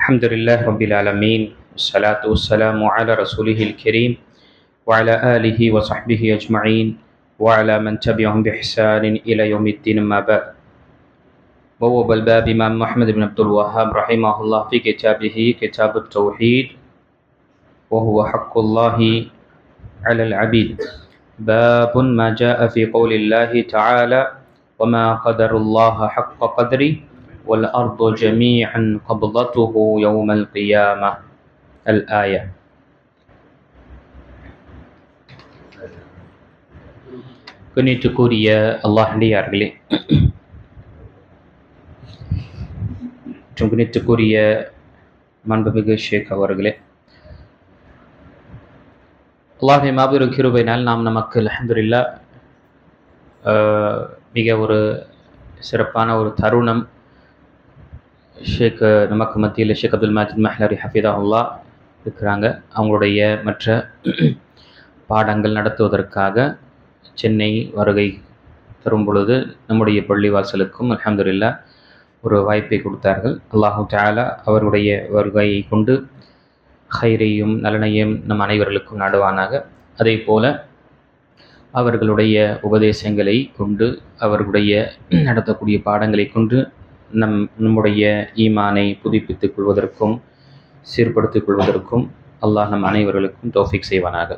الحمد لله رب العالمين والصلاة والسلام على رسوله الكريم وعلى آله وصحبه أجمعين وعلى من تبعهم بإحسان إلى يوم الدين ما بعد. بوب الباب إمام محمد بن عبد الوهاب رحمه الله في كتابه كتاب التوحيد وهو حق الله على العبيد. باب ما جاء في قول الله تعالى وما قدر الله حق قدره والأرض جميعا قبضته يوم القيامة الآية. கண்ணியத்துக்குரிய அல்லாஹ்வியார்களே, கண்ணியத்துக்குரிய மாண்புமிகு ஷேக் அவர்களே, அல்லாஹ்வின் மாபெரும் கிருபையினால் நாம் நமக்கு அல்ஹம்துலில்லாஹ் மிக ஒரு சிறப்பான ஒரு தருணம் ஷேக் நமக்கு மத்தியில் ஷேக் அப்துல் மாஜித் மஹ்லரி ஹஃபிதஹுல்லா இருக்கிறாங்க. அவங்களுடைய மற்ற பாடங்கள் நடத்துவதற்காக சென்னை வருகை தரும் பொழுது நம்முடைய பள்ளிவாசலுக்கும் அல்ஹம்துலில்லாஹ் ஒரு வாய்ப்பை கொடுத்தார்கள். அல்லாஹு தஆலா அவருடைய வருகையை கொண்டு ஹைரையும் நலனையும் நம் அனைவர்களுக்கும் நாடுவானாக. அதே போல அவர்களுடைய உபதேசங்களை கொண்டு அவர்களுடைய நடத்தக்கூடிய பாடங்களை கொண்டு நம்முடைய ஈமானை புதுப்பித்துக் கொள்வதற்கும் சீர்படுத்திக் கொள்வதற்கும் அல்லாஹ் நம் அனைவர்களுக்கும் தௌஃபீக் செய்வானாக.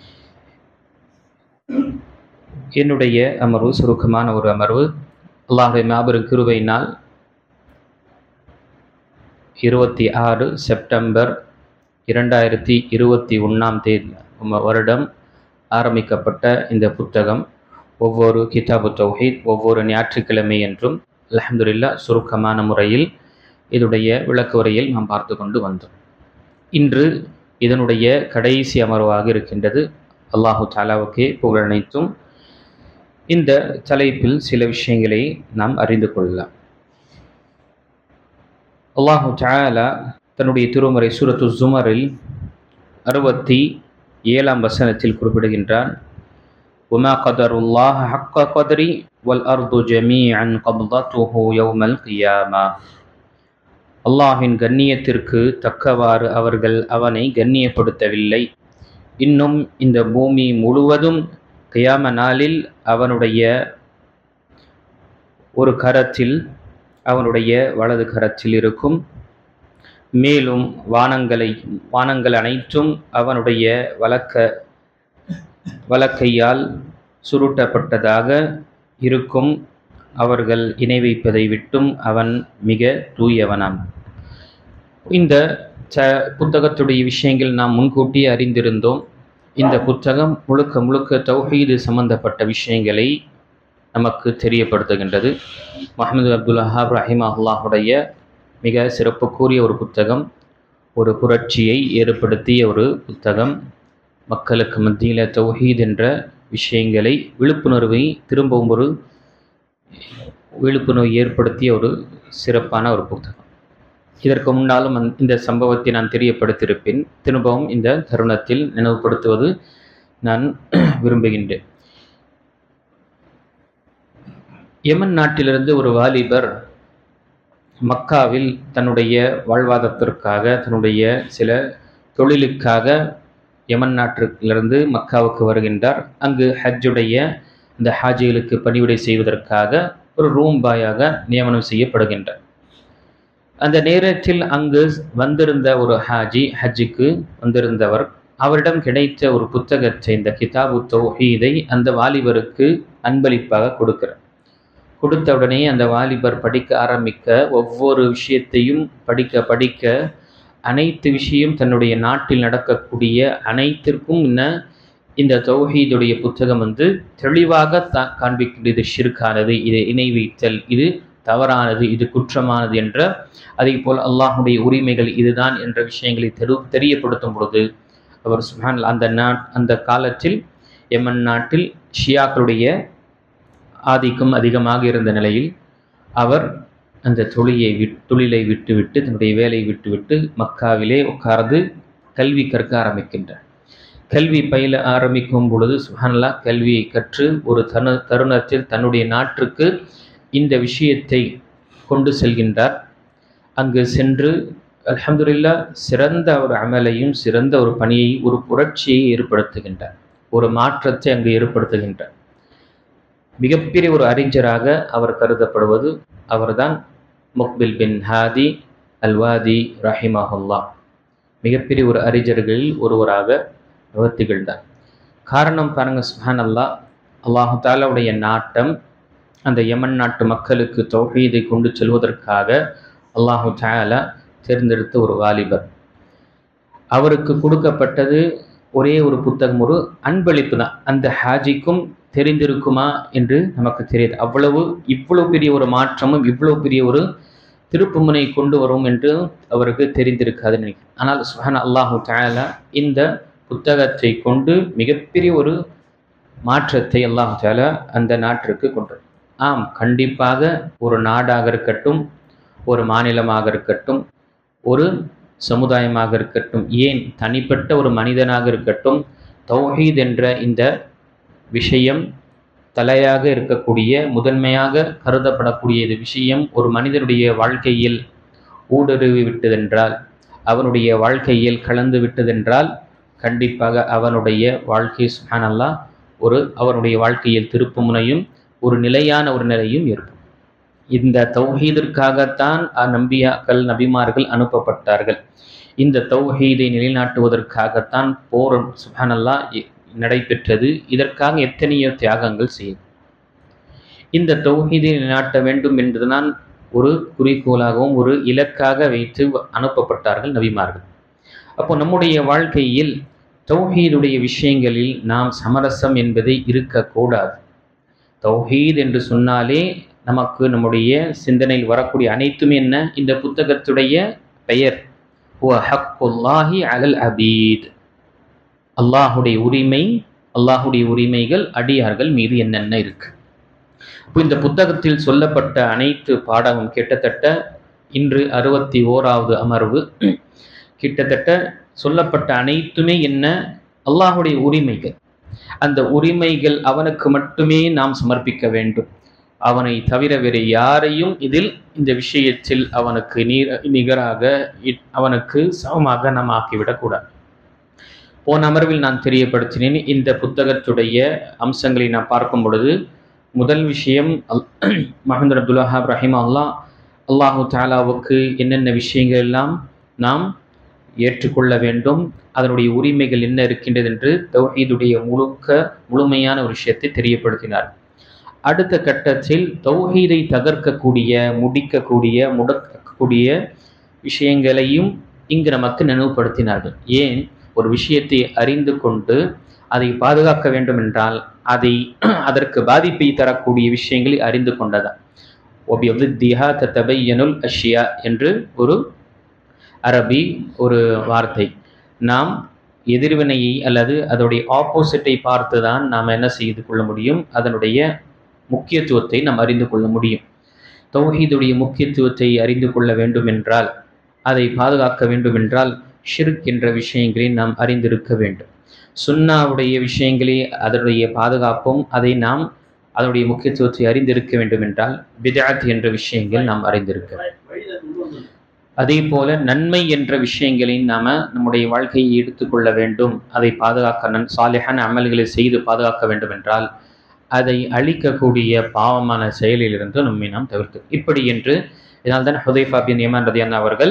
என்னுடைய அமர்வு சுருக்கமான ஒரு அமர்வு. அல்லாஹ்வின் மாபெரும் கிருபையினால் 26 செப்டம்பர் 2021 வருடம் ஆரம்பிக்கப்பட்ட இந்த புத்தகம் ஒவ்வொரு கிதாபு தௌஹீத் ஒவ்வொரு ஞாயிற்றுக்கிழமை என்றும் அல்ஹம்துலில்லாஹ் சுருக்கமான முறையில் இதனுடைய விளக்குரையில் நாம் பார்த்து கொண்டு வந்தோம். இன்று இதனுடைய கடைசி அமர்வாக இருக்கின்றது. அல்லாஹு தஆலாவுக்கே புகழ் அனைத்தும். இந்த தலைப்பில் சில விஷயங்களை நாம் அறிந்து கொள்ளலாம். அல்லாஹு தஆலா தன்னுடைய திருமறை சூரத்து ஸுமரில் 67ஆம் வசனத்தில் குறிப்பிடுகின்றான், وَمَا قَدَرُ اللَّهَ حَقَّ قَدْرِهِ وَالْأَرْضُ جَمِيعًا قَبْضَتُهُ يَوْمَ الْقِيَامَةِ. அல்லாஹின் கண்ணியத்திற்கு தக்கவாறு அவர்கள் அவனை கண்ணியப்படுத்தவில்லை. இன்னும் இந்த பூமி முழுவதும் கியாம நாளில் அவனுடைய ஒரு கரத்தில், அவனுடைய வலது கரத்தில் இருக்கும். மேலும் வானங்கள் அனைத்தும் அவனுடைய வலக்கையால் சுருட்டப்பட்டதாக இருக்கும். அவர்கள் இணை வைப்பதை விட்டும் அவன் மிக தூயவனாம். இந்த புத்தகத்துடைய விஷயங்கள் நாம் முன்கூட்டியே அறிந்திருந்தோம். இந்த புத்தகம் முழுக்க முழுக்க தௌஹீது சம்பந்தப்பட்ட விஷயங்களை நமக்கு தெரியப்படுத்துகின்றது. முஹம்மது அப்துல் வஹாப் ரஹிமஹுல்லாஹுடைய மிக சிறப்புக்குரிய ஒரு புத்தகம், ஒரு புரட்சியை ஏற்படுத்திய ஒரு புத்தகம். மக்களுக்கு மத்தியில் தௌஹீத் என்ற விஷயங்களை திரும்பவும் ஒரு விழிப்புணர்வு ஏற்படுத்திய ஒரு சிறப்பான ஒரு புத்தகம். இதற்கு முன்னாலும் இந்த சம்பவத்தை நான் தெரியப்படுத்தியிருப்பேன். திரும்பவும் இந்த தருணத்தில் நினைவுபடுத்துவது நான் விரும்புகின்றேன். யமன் நாட்டிலிருந்து ஒரு வாலிபர் மக்காவில் தன்னுடைய வாழ்வாதாரத்திற்காக, தன்னுடைய சில தொழிலுக்காக யமன் நாட்டிலிருந்து மக்காவுக்கு வருகின்றார். அங்கு ஹஜ்ஜுடைய இந்த ஹாஜிகளுக்கு பணிவிடை செய்வதற்காக ஒரு ரூம் பாயாக நியமனம் செய்யப்படுகின்றார். அந்த நேரத்தில் அங்கு வந்திருந்த ஒரு ஹஜ்ஜுக்கு வந்திருந்தவர், அவரிடம் கிடைத்த ஒரு புத்தகத்தை, இந்த கிதாபு தௌஹீதை அந்த வாலிபருக்கு அன்பளிப்பாக கொடுக்கிறார். கொடுத்தவுடனே அந்த வாலிபர் படிக்க ஆரம்பிக்க, ஒவ்வொரு விஷயத்தையும் படிக்க அனைத்து விஷயம் தன்னுடைய நாட்டில் நடக்கக்கூடிய அனைத்திற்கும் இந்த தௌஹீதுடைய புத்தகம் தெளிவாக காண்பிக்கின்றது. இது ஷிர்கானது, இது இணை வைத்தல், இது தவறானது, இது குற்றமானது என்ற, அதே போல் அல்லாஹுடைய உரிமைகள் இதுதான் என்ற விஷயங்களை தெரியப்படுத்தும் பொழுது அவர் அந்த காலத்தில் யமன் நாட்டில் ஷியாக்களுடைய ஆதிக்கம் அதிகமாக இருந்த நிலையில் அவர் அந்த தொழிலை விட்டுவிட்டு, தன்னுடைய வேலையை விட்டுவிட்டு மக்காவிலே உட்கார்ந்து கல்வி கற்க ஆரம்பிக்கின்றார். கல்வி பயில ஆரம்பிக்கும் பொழுது சுப்ஹானல்லாஹ், கல்வியை கற்று ஒரு தருணத்தில் தன்னுடைய நாட்டுக்கு இந்த விஷயத்தை கொண்டு செல்கின்றார். அங்கு சென்று அல்ஹம்துலில்லாஹ் சிறந்த ஒரு அமலையும் சிறந்த ஒரு பணியை, ஒரு புரட்சியை ஏற்படுத்துகின்றார், ஒரு மாற்றத்தை அங்கு ஏற்படுத்துகின்றார். மிகப்பெரிய ஒரு அறிஞராக அவர் கருதப்படுவது அவர்தான் முக்பில் பின் ஹாதி அல்வாதி ரஹிமஹுல்லா. மிகப்பெரிய ஒரு அறிஞர்களில் ஒருவராக அவர் திகழ்ந்தார். காரணம் பாருங்க, சுப்ஹானல்லாஹ், அல்லாஹு தாலாவுடைய நாட்டம் அந்த யமன் நாட்டு மக்களுக்கு தௌஹீதை கொண்டு செல்வதற்காக அல்லாஹு தாலா தேர்ந்தெடுத்த ஒரு வாலிபர். அவருக்கு கொடுக்கப்பட்டது ஒரே ஒரு புத்தகம், ஒரு அன்பளிப்பு தான். அந்த ஹாஜிக்கும் தெரிந்திருக்குமா என்று நமக்கு தெரியாது. இவ்வளவு பெரிய ஒரு மாற்றமும் இவ்வளவு பெரிய ஒரு திருப்புமுனை கொண்டு வரும் என்று அவருக்கு தெரிந்திருக்காது நினைக்கிறேன். ஆனால் சுப்ஹான அல்லாஹு தஆலா இந்த புத்தகத்தை கொண்டு மிகப்பெரிய ஒரு மாற்றத்தை அல்லாஹு தஆலா அந்த நாட்டிற்கு கொண்டு. ஆம், கண்டிப்பாக ஒரு நாடாக இருக்கட்டும், ஒரு மாநிலமாக இருக்கட்டும், ஒரு சமுதாயமாக இருக்கட்டும், ஏன் தனிப்பட்ட ஒரு மனிதனாக இருக்கட்டும், தௌஹீத் என்ற இந்த விஷயம் தலையாக இருக்கக்கூடிய, முதன்மையாக கருதப்படக்கூடிய இது விஷயம் ஒரு மனிதனுடைய வாழ்க்கையில் ஊடுருவி விட்டதென்றால், அவனுடைய வாழ்க்கையில் கலந்து விட்டதென்றால், கண்டிப்பாக அவனுடைய வாழ்க்கை சுப்ஹானல்லாஹ் அவனுடைய வாழ்க்கையில் திருப்புமுனையும் ஒரு நிலையான ஒரு நிலையும் இருக்கும். இந்த தௌஹீதிற்காகத்தான் நபிமார்கள் அனுப்பப்பட்டார்கள். இந்த தௌஹீதை நிலைநாட்டுவதற்காகத்தான் போர் சுப்ஹானல்லாஹ் நடைபெற்றது. இதற்காக எத்தனையோ தியாகங்கள் செய்யும். இந்த தௌஹீதை நிலைநாட்ட வேண்டும் என்றுதான் ஒரு குறிக்கோளாகவும் ஒரு இலக்காக வைத்து அனுப்பப்பட்டார்கள் நபிமார்கள். அப்போ நம்முடைய வாழ்க்கையில் தௌஹீதுடைய விஷயங்களில் நாம் சமரசம் என்பதை இருக்கக்கூடாது. தௌஹீத் என்று சொன்னாலே நமக்கு நம்முடைய சிந்தனையில் வரக்கூடிய அனைத்துமே என்ன? இந்த புத்தகத்துடைய பெயர் ஹக்குல்லாஹி அலல் அபீத். அல்லாஹுடைய உரிமை, அல்லாஹுடைய உரிமைகள் அடியார்கள் மீது என்னென்ன இருக்கு. இப்போ இந்த புத்தகத்தில் சொல்லப்பட்ட அனைத்து பாடமும் கிட்டத்தட்ட இன்று 61வது அமர்வு. கிட்டத்தட்ட சொல்லப்பட்ட அனைத்துமே என்ன? அல்லாஹுடைய உரிமைகள். அந்த உரிமைகள் அவனுக்கு மட்டுமே நாம் சமர்ப்பிக்க வேண்டும். அவனை தவிர வேறு யாரையும் இந்த விஷயத்தில் அவனுக்கு நிகராக, அவனுக்கு சமமாக நாம் ஆக்கிவிடக்கூடாது. போன அமர்வில் நான் தெரியப்படுத்தினேன். இந்த புத்தகத்துடைய அம்சங்களை நான் பார்க்கும் பொழுது முதல் விஷயம் முஹம்மது அப்துல் வஹாப் ரஹிமஹுல்லாஹ் அல்லாஹு தஆலாவுக்கு என்னென்ன விஷயங்கள் எல்லாம் நாம் ஏற்றுக்கொள்ள வேண்டும், அதனுடைய உரிமைகள் என்ன இருக்கின்றது என்று தௌஹீதுடைய முழுமையான ஒரு விஷயத்தை தெரியப்படுத்தினார். அடுத்த கட்டத்தில் தௌஹீதை தகர்க்கக்கூடிய, முடக்கக்கூடிய விஷயங்களையும் இங்கு நமக்கு நினைவுபடுத்தினார்கள். ஏன்? ஒரு விஷயத்தை அறிந்து கொண்டு அதை பாதுகாக்க வேண்டும் என்றால் அதற்கு பாதிப்பை தரக்கூடிய விஷயங்களை அறிந்து கொண்டதான். ஒபியதிஹா ததபையனுல் அஷ்யா என்று ஒரு அரபி ஒரு வார்த்தை. நாம் எதிர்வினையை அல்லது அதனுடைய ஆப்போசிட்டை பார்த்து தான் நாம் என்ன செய்து கொள்ள முடியும், அதனுடைய முக்கியத்துவத்தை நாம் அறிந்து கொள்ள முடியும். தௌஹீதுடைய முக்கியத்துவத்தை அறிந்து கொள்ள வேண்டும் என்றால், அதை பாதுகாக்க வேண்டும் என்றால் ஷிர்க் என்ற விஷயங்களை நாம் அறிந்திருக்க வேண்டும். சுன்னாவுடைய விஷயங்களே அதனுடைய பாதுகாப்பும் நாம் அதனுடைய முக்கியத்துவத்தை அறிந்திருக்க வேண்டும் என்றால் பித்அத் என்ற விஷயங்கள் நாம் அறிந்திருக்க வேண்டும். அதே போல நன்மை என்ற விஷயங்களை நம்முடைய வாழ்க்கையை எடுத்துக்கொள்ள வேண்டும். அதை பாதுகாக்க சாலிஹான அமல்களை செய்து பாதுகாக்க வேண்டும் என்றால் அதை அழிக்கக்கூடிய பாவமான செயலிலிருந்து நம்மை நாம் தவிர்த்து. இப்படி என்று இதனால்தான் ஹுதைஃபா பின் யமான் ரலியல்லாஹு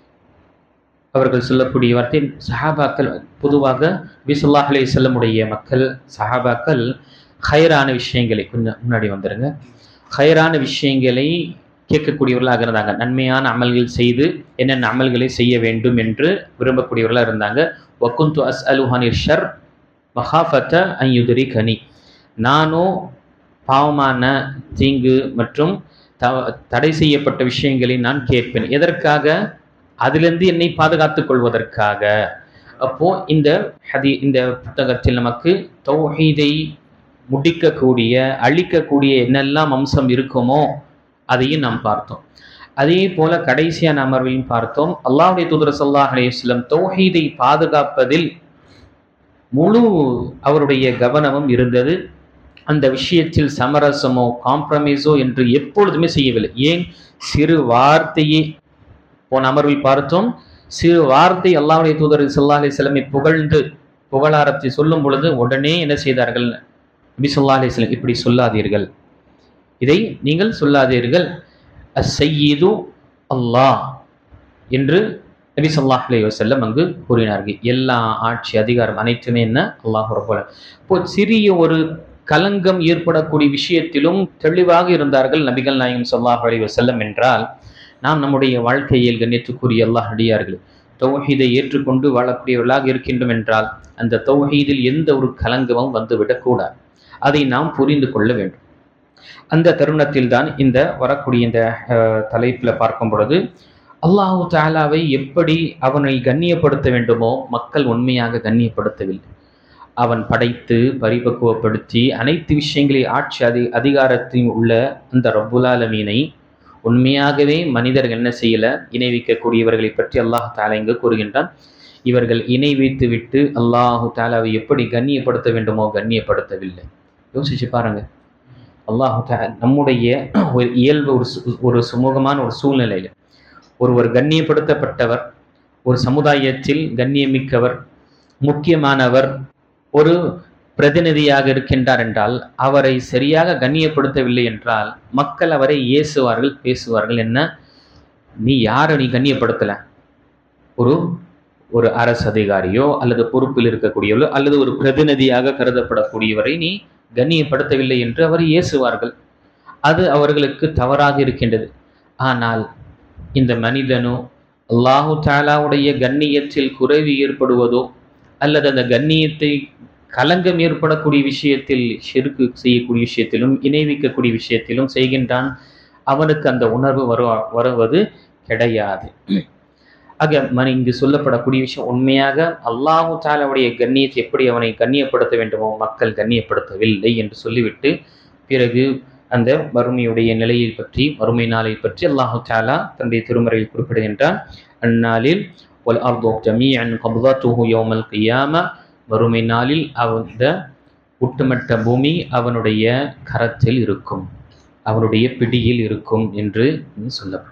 அவர்கள் சொல்லக்கூடிய வார்த்தை, சஹாபாக்கள் பொதுவாக நபி ஸல்லல்லாஹு அலைஹி வஸல்லம் உடைய மக்கள் சஹாபாக்கள் ஹைரான விஷயங்களை, கொஞ்சம் முன்னாடி வந்துருங்க, ஹைரான விஷயங்களை கேட்கக்கூடியவர்களாக இருந்தாங்க. நன்மையான அமல்கள் செய்து என்னென்ன அமல்களை செய்ய வேண்டும் என்று விரும்பக்கூடியவர்களாக இருந்தாங்க. வகுந்து அஸ்அலுஹனிர் ஷர் மஹாஃபத அன் யுத்ரிகனி. நானும் பாவமான, தீங்கு மற்றும் தடை செய்யப்பட்ட விஷயங்களை நான் கேட்பேன். எதற்காக? அதிலிருந்து என்னை பாதுகாத்துக் கொள்வதற்காக. அப்போ இந்த புத்தகத்தில் நமக்கு தௌஹீதை முடிக்கக்கூடிய, அழிக்கக்கூடிய என்னெல்லாம் அம்சம் இருக்குமோ அதையும் நாம் பார்த்தோம். அதே போல கடைசியான அமர்வையும் பார்த்தோம். அல்லாஹ்வுடைய தூதர் ஸல்லல்லாஹு அலைஹி வஸல்லம் தௌஹீதை பாதுகாப்பதில் முழு அவருடைய கவனமும் இருந்தது. அந்த விஷயத்தில் சமரசமோ காம்ப்ரமைஸோ என்று எப்பொழுதுமே செய்யவில்லை. ஏன்? சிறு வார்த்தையே போன அமர்வில் பார்த்தோம், சிறு வார்த்தை அல்லாஹ்வுடைய தூதர் ஸல்லல்லாஹு அலைஹி வஸல்லம் புகழ்ந்து புகழாரத்தை சொல்லும் பொழுது உடனே என்ன செய்தார்கள்? நபி ஸல்லல்லாஹு அலைஹி வஸல்லம், இப்படி சொல்லாதீர்கள், இதை நீங்கள் சொல்லாதீர்கள், அஸ்ஸய்யிது அல்லாஹ் என்று நபி ஸல்லல்லாஹு அலைஹி வஸல்லம் அங்கு கூறினார்கள். எல்லா ஆட்சி அதிகாரம் அனைத்துமே என்ன? அல்லாஹ் ரப்பல். இப்போ சிறிய ஒரு கலங்கம் ஏற்படக்கூடிய விஷயத்திலும் தெளிவாக இருந்தார்கள் நபிகள் நாயகம் ஸல்லல்லாஹு அலைஹி வஸல்லம் என்றால், நாம் நம்முடைய வாழ்க்கையில் கண்ணியத்துக்குரிய அல்லாஹ் அடியார்கள் தௌஹீதை ஏற்றுக்கொண்டு வாழக்கூடியவர்களாக இருக்கின்றோம் என்றால், அந்த தௌஹீதில் எந்த ஒரு கலங்கமும் வந்துவிடக்கூடாது. அதை நாம் புரிந்து கொள்ள வேண்டும். அந்த தருணத்தில் தான் இந்த வரக்கூடிய இந்த தலைப்பில் பார்க்கும் பொழுது, அல்லாஹு தஆலாவை எப்படி அவனை கண்ணியப்படுத்த வேண்டுமோ மக்கள் உண்மையாக கண்ணியப்படுத்தவில்லை. அவன் படைத்து பரிபக்குவப்படுத்தி அனைத்து விஷயங்களை ஆட்சி அதிகாரத்தில் உள்ள அந்த ரப்புல் ஆலமீனை உண்மையாகவே மனிதர்கள் என்ன செய்யல? இணை வைக்கக்கூடியவர்களை பற்றி அல்லாஹ் தஆலா இங்கு கூறுகின்றான். இவர்கள் இணை வைத்து விட்டு அல்லாஹு தஆலாவை எப்படி கண்ணியப்படுத்த வேண்டுமோ கண்ணியப்படுத்தவில்லை. யோசிச்சு பாருங்க. அல்லாஹு தஆலா நம்முடைய ஒரு இயல்பு ஒரு சுமூகமான ஒரு சூழ்நிலையில் ஒருவர் கண்ணியப்படுத்தப்பட்டவர், ஒரு சமுதாயத்தில் கண்ணியமிக்கவர், முக்கியமானவர், ஒரு பிரதிநிதியாக இருக்கின்றார் என்றால் அவரை சரியாக கண்ணியப்படுத்தவில்லை என்றால் மக்கள் அவரை ஏசுவார்கள், பேசுவார்கள். என்ன, நீ யாரை நீ கண்ணியப்படுத்தல? ஒரு அரசு அதிகாரியோ அல்லது பொறுப்பில் இருக்கக்கூடியவர்களோ அல்லது ஒரு பிரதிநிதியாக கருதப்படக்கூடியவரை நீ கண்ணியப்படுத்தவில்லை என்று அவர் ஏசுவார்கள். அது அவர்களுக்கு தவறாக இருக்கின்றது. ஆனால் இந்த மனிதனோ அல்லாஹு தஆலாவுடைய கண்ணியத்தில் குறைவு ஏற்படுவதோ அல்லது அந்த கண்ணியத்தை கலங்கம் ஏற்படக்கூடிய விஷயத்தில், ஷிர்க் செய்யக்கூடிய விஷயத்திலும் இணை வைக்கக்கூடிய விஷயத்திலும் செய்கின்றான், அவனுக்கு அந்த உணர்வு வருவது கிடையாது. ஆக இங்கு சொல்லப்படக்கூடிய விஷயம் உண்மையாக அல்லாஹு தஆலாவுடைய கண்ணியத்தை எப்படி அவனை கண்ணியப்படுத்த வேண்டுமோ மக்கள் கண்ணியப்படுத்தவில்லை என்று சொல்லிவிட்டு, பிறகு அந்த மறுமையுடைய நிலையை பற்றி, மறுமை நாளை பற்றி அல்லாஹு தஆலா தன்னுடைய திருமறையில் குறிப்பிடுகின்றான். அந்நாளில் வல் அர்து ஜமீஅன் கப்தத்துஹு யௌமல் கியாமா, மறுமை நாளில் அந்த ஒட்டுமொத்த பூமி அவனுடைய கரத்தில் இருக்கும், அவனுடைய பிடியில் இருக்கும் என்று சொல்லப்பட்டது.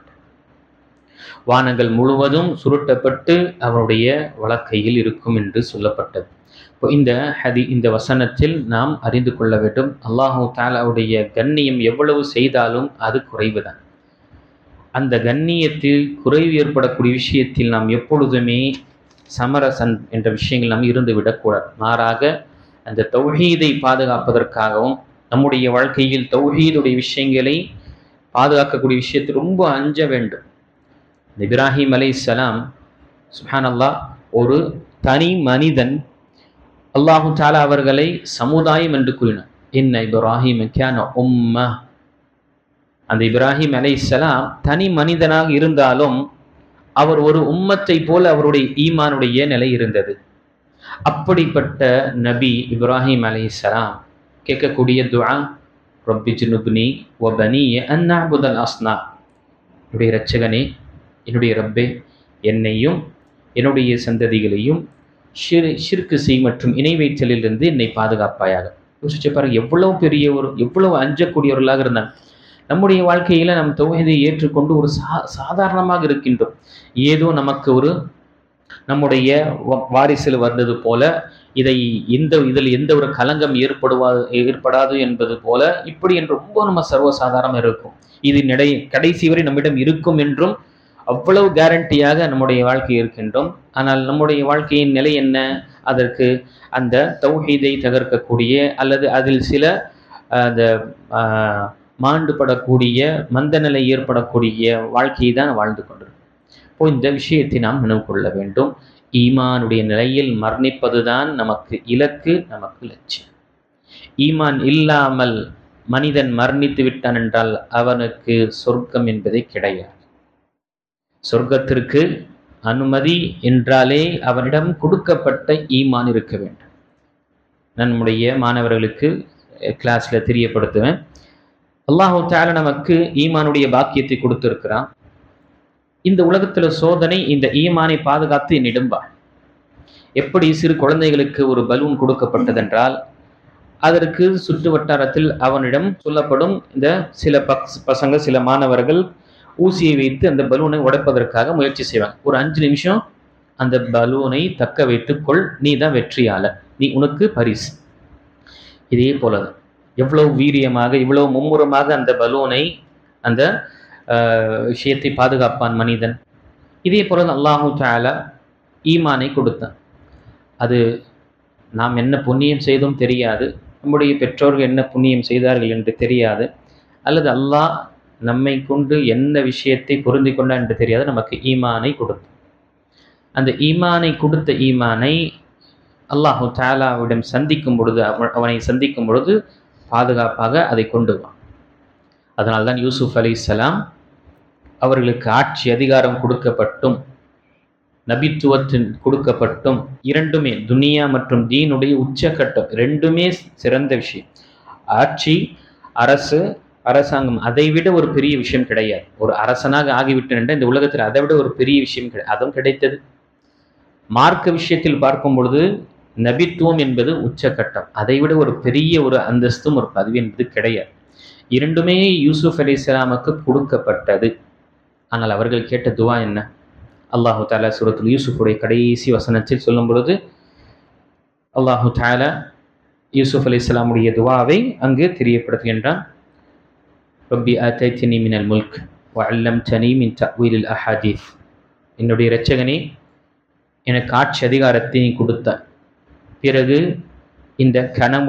வானங்கள் முழுவதும் சுருட்டப்பட்டு அவனுடைய வலக்கையில் இருக்கும் என்று சொல்லப்பட்டது. இப்போ இந்த வசனத்தில் நாம் அறிந்து கொள்ள வேண்டும், அல்லாஹு தஆலாவுடைய கண்ணியம் எவ்வளவு செய்தாலும் அது குறைவுதான். அந்த கண்ணியத்தில் குறைவு ஏற்படக்கூடிய விஷயத்தில் நாம் எப்பொழுதுமே சமரசன் என்ற விஷயங்கள் நாம் இருந்து விடக்கூடாது. மாறாக அந்த தௌஹீதை பாதுகாப்பதற்காகவும் நம்முடைய வாழ்க்கையில் தௌஹீதுடைய விஷயங்களை பாதுகாக்கக்கூடிய விஷயத்தை ரொம்ப அஞ்ச வேண்டும். இப்ராஹிம் அலைஹிஸ்ஸலாம் சுப்ஹானல்லாஹ், ஒரு தனி மனிதன், அல்லாஹு தஆலா அவர்களை சமுதாயம் என்று கூறினார். இன்ன இப்ராஹிம் கான உம்ம. அந்த இப்ராஹிம் அலைஹிஸ்ஸலாம் தனி மனிதனாக இருந்தாலும் அவர் ஒரு உம்மத்தை போல அவருடைய ஈமானுடைய நிலை இருந்தது. அப்படிப்பட்ட நபி இப்ராஹிம் அலைஹிஸ்ஸலாம் கேட்கக்கூடிய துஆ, ரப்பி ஜுனுப்னி வ பனிய அன் நஅபுதல் அஸ்னாம். என்னுடைய இரட்சகனே, என்னுடைய ரப்பே, என்னையும் என்னுடைய சந்ததிகளையும் ஷிர்க் மற்றும் இணை வைத்தலிலிருந்து என்னை பாதுகாப்பாயாக. யோசிச்சு பாருங்க, எவ்வளவு அஞ்சக்கூடியவர்களாக இருந்தாங்க. நம்முடைய வாழ்க்கையில நம் தௌஹீதை ஏற்றுக்கொண்டு ஒரு சாதாரணமாக இருக்கின்றோம். ஏதோ நமக்கு நம்முடைய வாரிசில் வந்தது போல, இதில் எந்த ஒரு கலங்கம் ஏற்படாது என்பது போல, இப்படி என்று ரொம்ப நம்ம சர்வசாதாரணம் இருக்கும். இது கடைசி வரை நம்மிடம் இருக்கும் என்றும் அவ்வளவு கேரண்டியாக நம்முடைய வாழ்க்கை இருக்கின்றோம். ஆனால் நம்முடைய வாழ்க்கையின் நிலை என்ன? அதற்கு அந்த தௌஹீதை தகர்க்கக்கூடிய அல்லது அதில் சில அந்த மாண்டுபடக்கூடிய மந்தநிலை ஏற்படக்கூடிய வாழ்க்கையை தான் வாழ்ந்து கொண்டிருக்கும். இப்போ இந்த விஷயத்தை நாம் நினைவு கொள்ள வேண்டும். ஈமானுடைய நிலையில் மரணிப்பதுதான் நமக்கு இலக்கு, நமக்கு லட்சியம். ஈமான் இல்லாமல் மனிதன் மரணித்து விட்டான் என்றால் அவனுக்கு சொர்க்கம் என்பதே கிடையாது. சொர்க்கத்திற்கு அனுமதி என்றாலே அவனிடம் கொடுக்கப்பட்ட ஈமான் இருக்க வேண்டும். நம்முடைய மாணவர்களுக்கு கிளாஸ்ல தெரியப்படுத்துவேன், அல்லாஹு தஆலா நமக்கு ஈமானுடைய பாக்கியத்தை கொடுத்திருக்கிறான். இந்த உலகத்தில் சோதனை இந்த ஈமானை பாதுகாத்து என்னிடம்பா. எப்படி சிறு குழந்தைகளுக்கு ஒரு பலூன் கொடுக்கப்பட்டதென்றால் அதற்கு சுற்று வட்டாரத்தில் அவனிடம் சொல்லப்படும், இந்த சில பசங்க சில மாணவர்கள் ஊசியை வைத்து அந்த பலூனை உடைப்பதற்காக முயற்சி செய்வாங்க. ஒரு 5 நிமிஷம் அந்த பலூனை தக்க வைத்துக்கொள், நீ தான் வெற்றியாளர், நீ உனக்கு பரிசு. இதே போலதான் எவ்வளவு வீரியமாக இவ்வளவு மும்முரமாக அந்த பலூனை அந்த விஷயத்தை பாதுகாப்பான் மனிதன். இதே போல அல்லாஹு தஆலா ஈமானை கொடுத்தான். அது நாம் என்ன புண்ணியம் செய்தோம் தெரியாது, நம்முடைய பெற்றோர்கள் என்ன புண்ணியம் செய்தார்கள் என்று தெரியாது, அல்லது அல்லாஹ் நம்மை கொண்டு என்ன விஷயத்தை பொருந்தி கொண்டான் என்று தெரியாது, நமக்கு ஈமானை கொடுத்தான். அந்த ஈமானை கொடுத்த ஈமானை அல்லாஹு தஆலாவிடம் சந்திக்கும் பொழுது, அவனை சந்திக்கும் பொழுது பாதுகாப்பாக அதை கொண்டு வா. அதனால்தான் யூசுப் அலைஹிஸ்ஸலாம் அவர்களுக்கு ஆட்சி அதிகாரம் கொடுக்கப்பட்டும் நபித்துவத்தின் கொடுக்கப்பட்டும், இரண்டுமே துனியா மற்றும் தீனுடைய உச்சக்கட்டம், ரெண்டுமே சிறந்த விஷயம். ஆட்சி, அரசாங்கம் அதை விட ஒரு பெரிய விஷயம் கிடையாது. ஒரு அரசனாக ஆகிவிட்டேன் இந்த உலகத்தில் அதை விட ஒரு பெரிய விஷயம் அதுவும் கிடைத்தது. மார்க்க விஷயத்தில் பார்க்கும் பொழுது நபித்துவம் என்பது உச்சக்கட்டம், அதை விட ஒரு பெரிய ஒரு அந்தஸ்தும் ஒரு பதவி என்பது கிடையாது. இரண்டுமே யூசுப் அலைஹிஸ்ஸலாமுக்கு கொடுக்கப்பட்டது. ஆனால் அவர்கள் கேட்ட துவா என்ன? அல்லாஹு தஆலா சூரத்துல் யூசுஃபுடைய கடைசி வசனத்தில் சொல்லும் பொழுது அல்லாஹு தஆலா யூசுப் அலைஹிஸ்ஸலாமுடைய துவாவை அங்கு தெரியப்படுத்துகின்றான். ரப்பி ஆதைதனி மினல் முல்க் வ அல்லம்தனி மின் தஅவீலில் அஹாதீஸ். என்னுடைய இரட்சகனே, எனக்கு ஆட்சி அதிகாரத்தை நீ கொடுத்தாய், பிறகு இந்த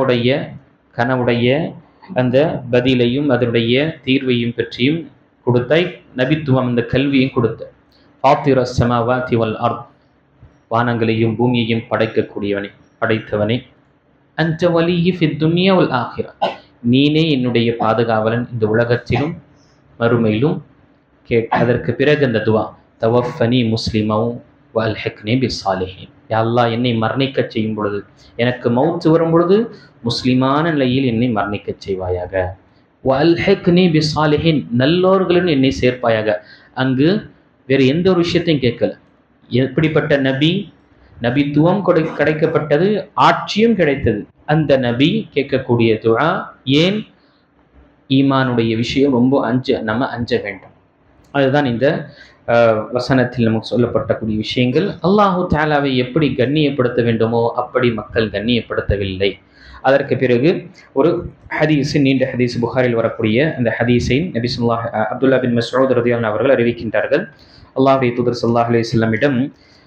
கனவுடைய அந்த பதிலையும் அதனுடைய தீர்வையும் பற்றியும் கொடுத்தாய், நபித்துவம் அந்த கல்வியும் கொடுத்தாய். ஃபாத்திர ஸமாவாதி வல் அர்த், வானங்களையும் பூமியையும் படைத்தவனே. அன்த வலியி ஃபித் துன்யா வல் ஆখিরা, நீனே என்னுடைய பாதுகாவலன் இந்த உலகத்திலும் மறுமையிலும். அதற்கு பிறகு அந்த துவா, தவஃபனி முஸ்லிமன் வ அல்ஹிக்னி பிஸ்ஸாலிஹீன். யா அல்லாஹ், என்னை மரணிக்க செய்யும் பொழுது, எனக்கு மௌத் வரும் பொழுது முஸ்லிமான நிலையில் என்னை மரணிக்க செய்வாயாக. வ அல்ஹிக்னி பிஸ்ஸாலிஹீன், நல்லோர்களுடன் என்னை சேர்ப்பாயாக. அங்கு வேறு எந்த ஒரு விஷயத்தையும் கேட்கல. எப்படிப்பட்ட நபித்துவம் கிடைக்கப்பட்டது, ஆட்சியும் கிடைத்தது. அந்த நபி கேட்கக்கூடிய துஆ ஏன்? ஈமானுடைய விஷயம் ரொம்ப நம்ம அஞ்ச வேண்டும். அதுதான் இந்த வசனத்தில் நமக்கு சொல்லப்பட்டக்கூடிய விஷயங்கள். அல்லாஹு தஆலாவை எப்படி கண்ணியப்படுத்த வேண்டுமோ அப்படி மக்கள் கண்ணியப்படுத்தவில்லை. அதற்கு பிறகு ஒரு ஹதீஸ், நீண்ட ஹதீஸ், புகாரில் வரக்கூடிய அந்த ஹதீஸை நபி ஸல்லல்லாஹு அப்துல்லா பின் மஸ்ஊத் ரலியல்லாஹு அவர்கள் அறிவிக்கின்றார்கள். அல்லாஹ்வுடைய தூதர் ஸல்லல்லாஹு அலைஹி வஸல்லமிடம்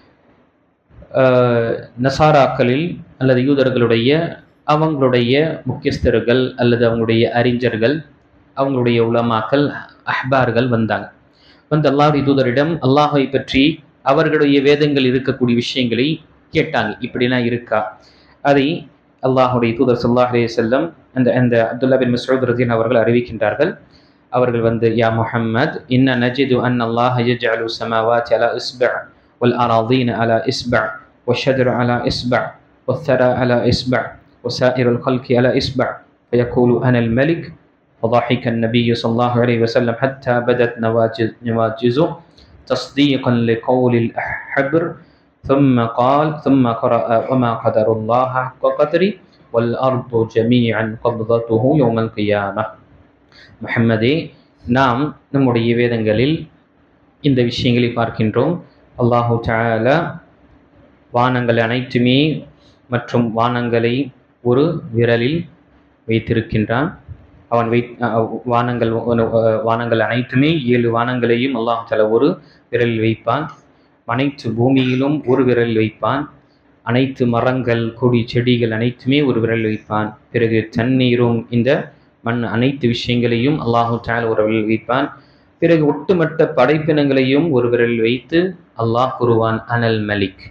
நசாராக்களில் அல்லது யூதர்களுடைய அவங்களுடைய முக்கியஸ்தர்கள் அல்லது அவங்களுடைய அறிஞர்கள், அவங்களுடைய உலமாக்கள், அஹ்பார்கள் வந்தாங்க. வந்து அல்லாஹ்வுடைய தூதரிடம் அல்லாஹை பற்றி அவர்களுடைய வேதங்கள் இருக்கக்கூடிய விஷயங்களை கேட்டாங்க. இப்படிலாம் இருக்கா? அதை அல்லாஹுடைய தூதர் ஸல்லல்லாஹு அலைஹி வஸல்லம் அந்த அப்துல்லா பின் மஸ்ஊத் ரலியல்லாஹு அவர்கள் அறிவிக்கின்றார்கள். அவர்கள் வந்து, யா முஹம்மத், இன்ன நஜிது அன் அல்லாஹ் யஜ்அலு ஸமாவாதி அலா இஸ்பஅ வல் அராதீன அலா இஸ்பஅ வஷ்ஷஜர அலா இஸ்பஅ வஸ்ஸரா அலா இஸ்பஅ வஸாயிருல் கல்கி அலா இஸ்பஅ ஃபயகூலு அனல் மலிக். فضحك النبي صلى الله عليه وسلم حتى بدت نواجزه تصديقا لقول الحبر ثم قرأ وما قدر الله حق قدره والأرض جميعا قبضته يوم القيامة. முஹம்மதே, நாம் நம்முடைய வேதங்களில் இந்த விஷயங்களை பார்க்கின்றோம். அல்லாஹு தஆலா வானங்கள் அனைத்துமே மற்றும் வானங்களை ஒரு விரலில் வைத்திருக்கின்றான். அவன் வானங்கள் அனைத்துமே 7 வானங்களையும் அல்லாஹ் தஆலா ஒரு விரலில் வைப்பான். அனைத்து பூமியிலும் ஒரு விரலில் வைப்பான். அனைத்து மரங்கள், கொடி, செடிகள் அனைத்துமே ஒரு விரலில் வைப்பான். பிறகு தண்ணீரும் இந்த மண் அனைத்து விஷயங்களையும் அல்லாஹு தஆலா ஒரு விரலில் வைப்பான். பிறகு ஒட்டுமொத்த படைப்பினங்களையும் ஒரு விரலில் வைத்து அல்லாஹ் கூறுவான், அனல் மலிக்,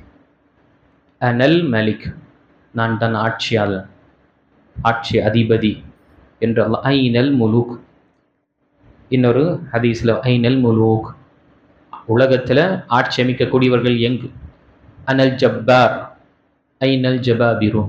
நான் தான் ஆட்சியாளர், ஆட்சி அதிபதி என்று அல்லாஹ். ஐனல் முலூக், இன்னொரு ஹதீஸ்ல ஐனல் முலூக், உலகத்தில் ஆட்சி அமைக்கக்கூடியவர்கள் எங்கு? அனல் ஜப்பார், ஐனல் ஜபாபிரு,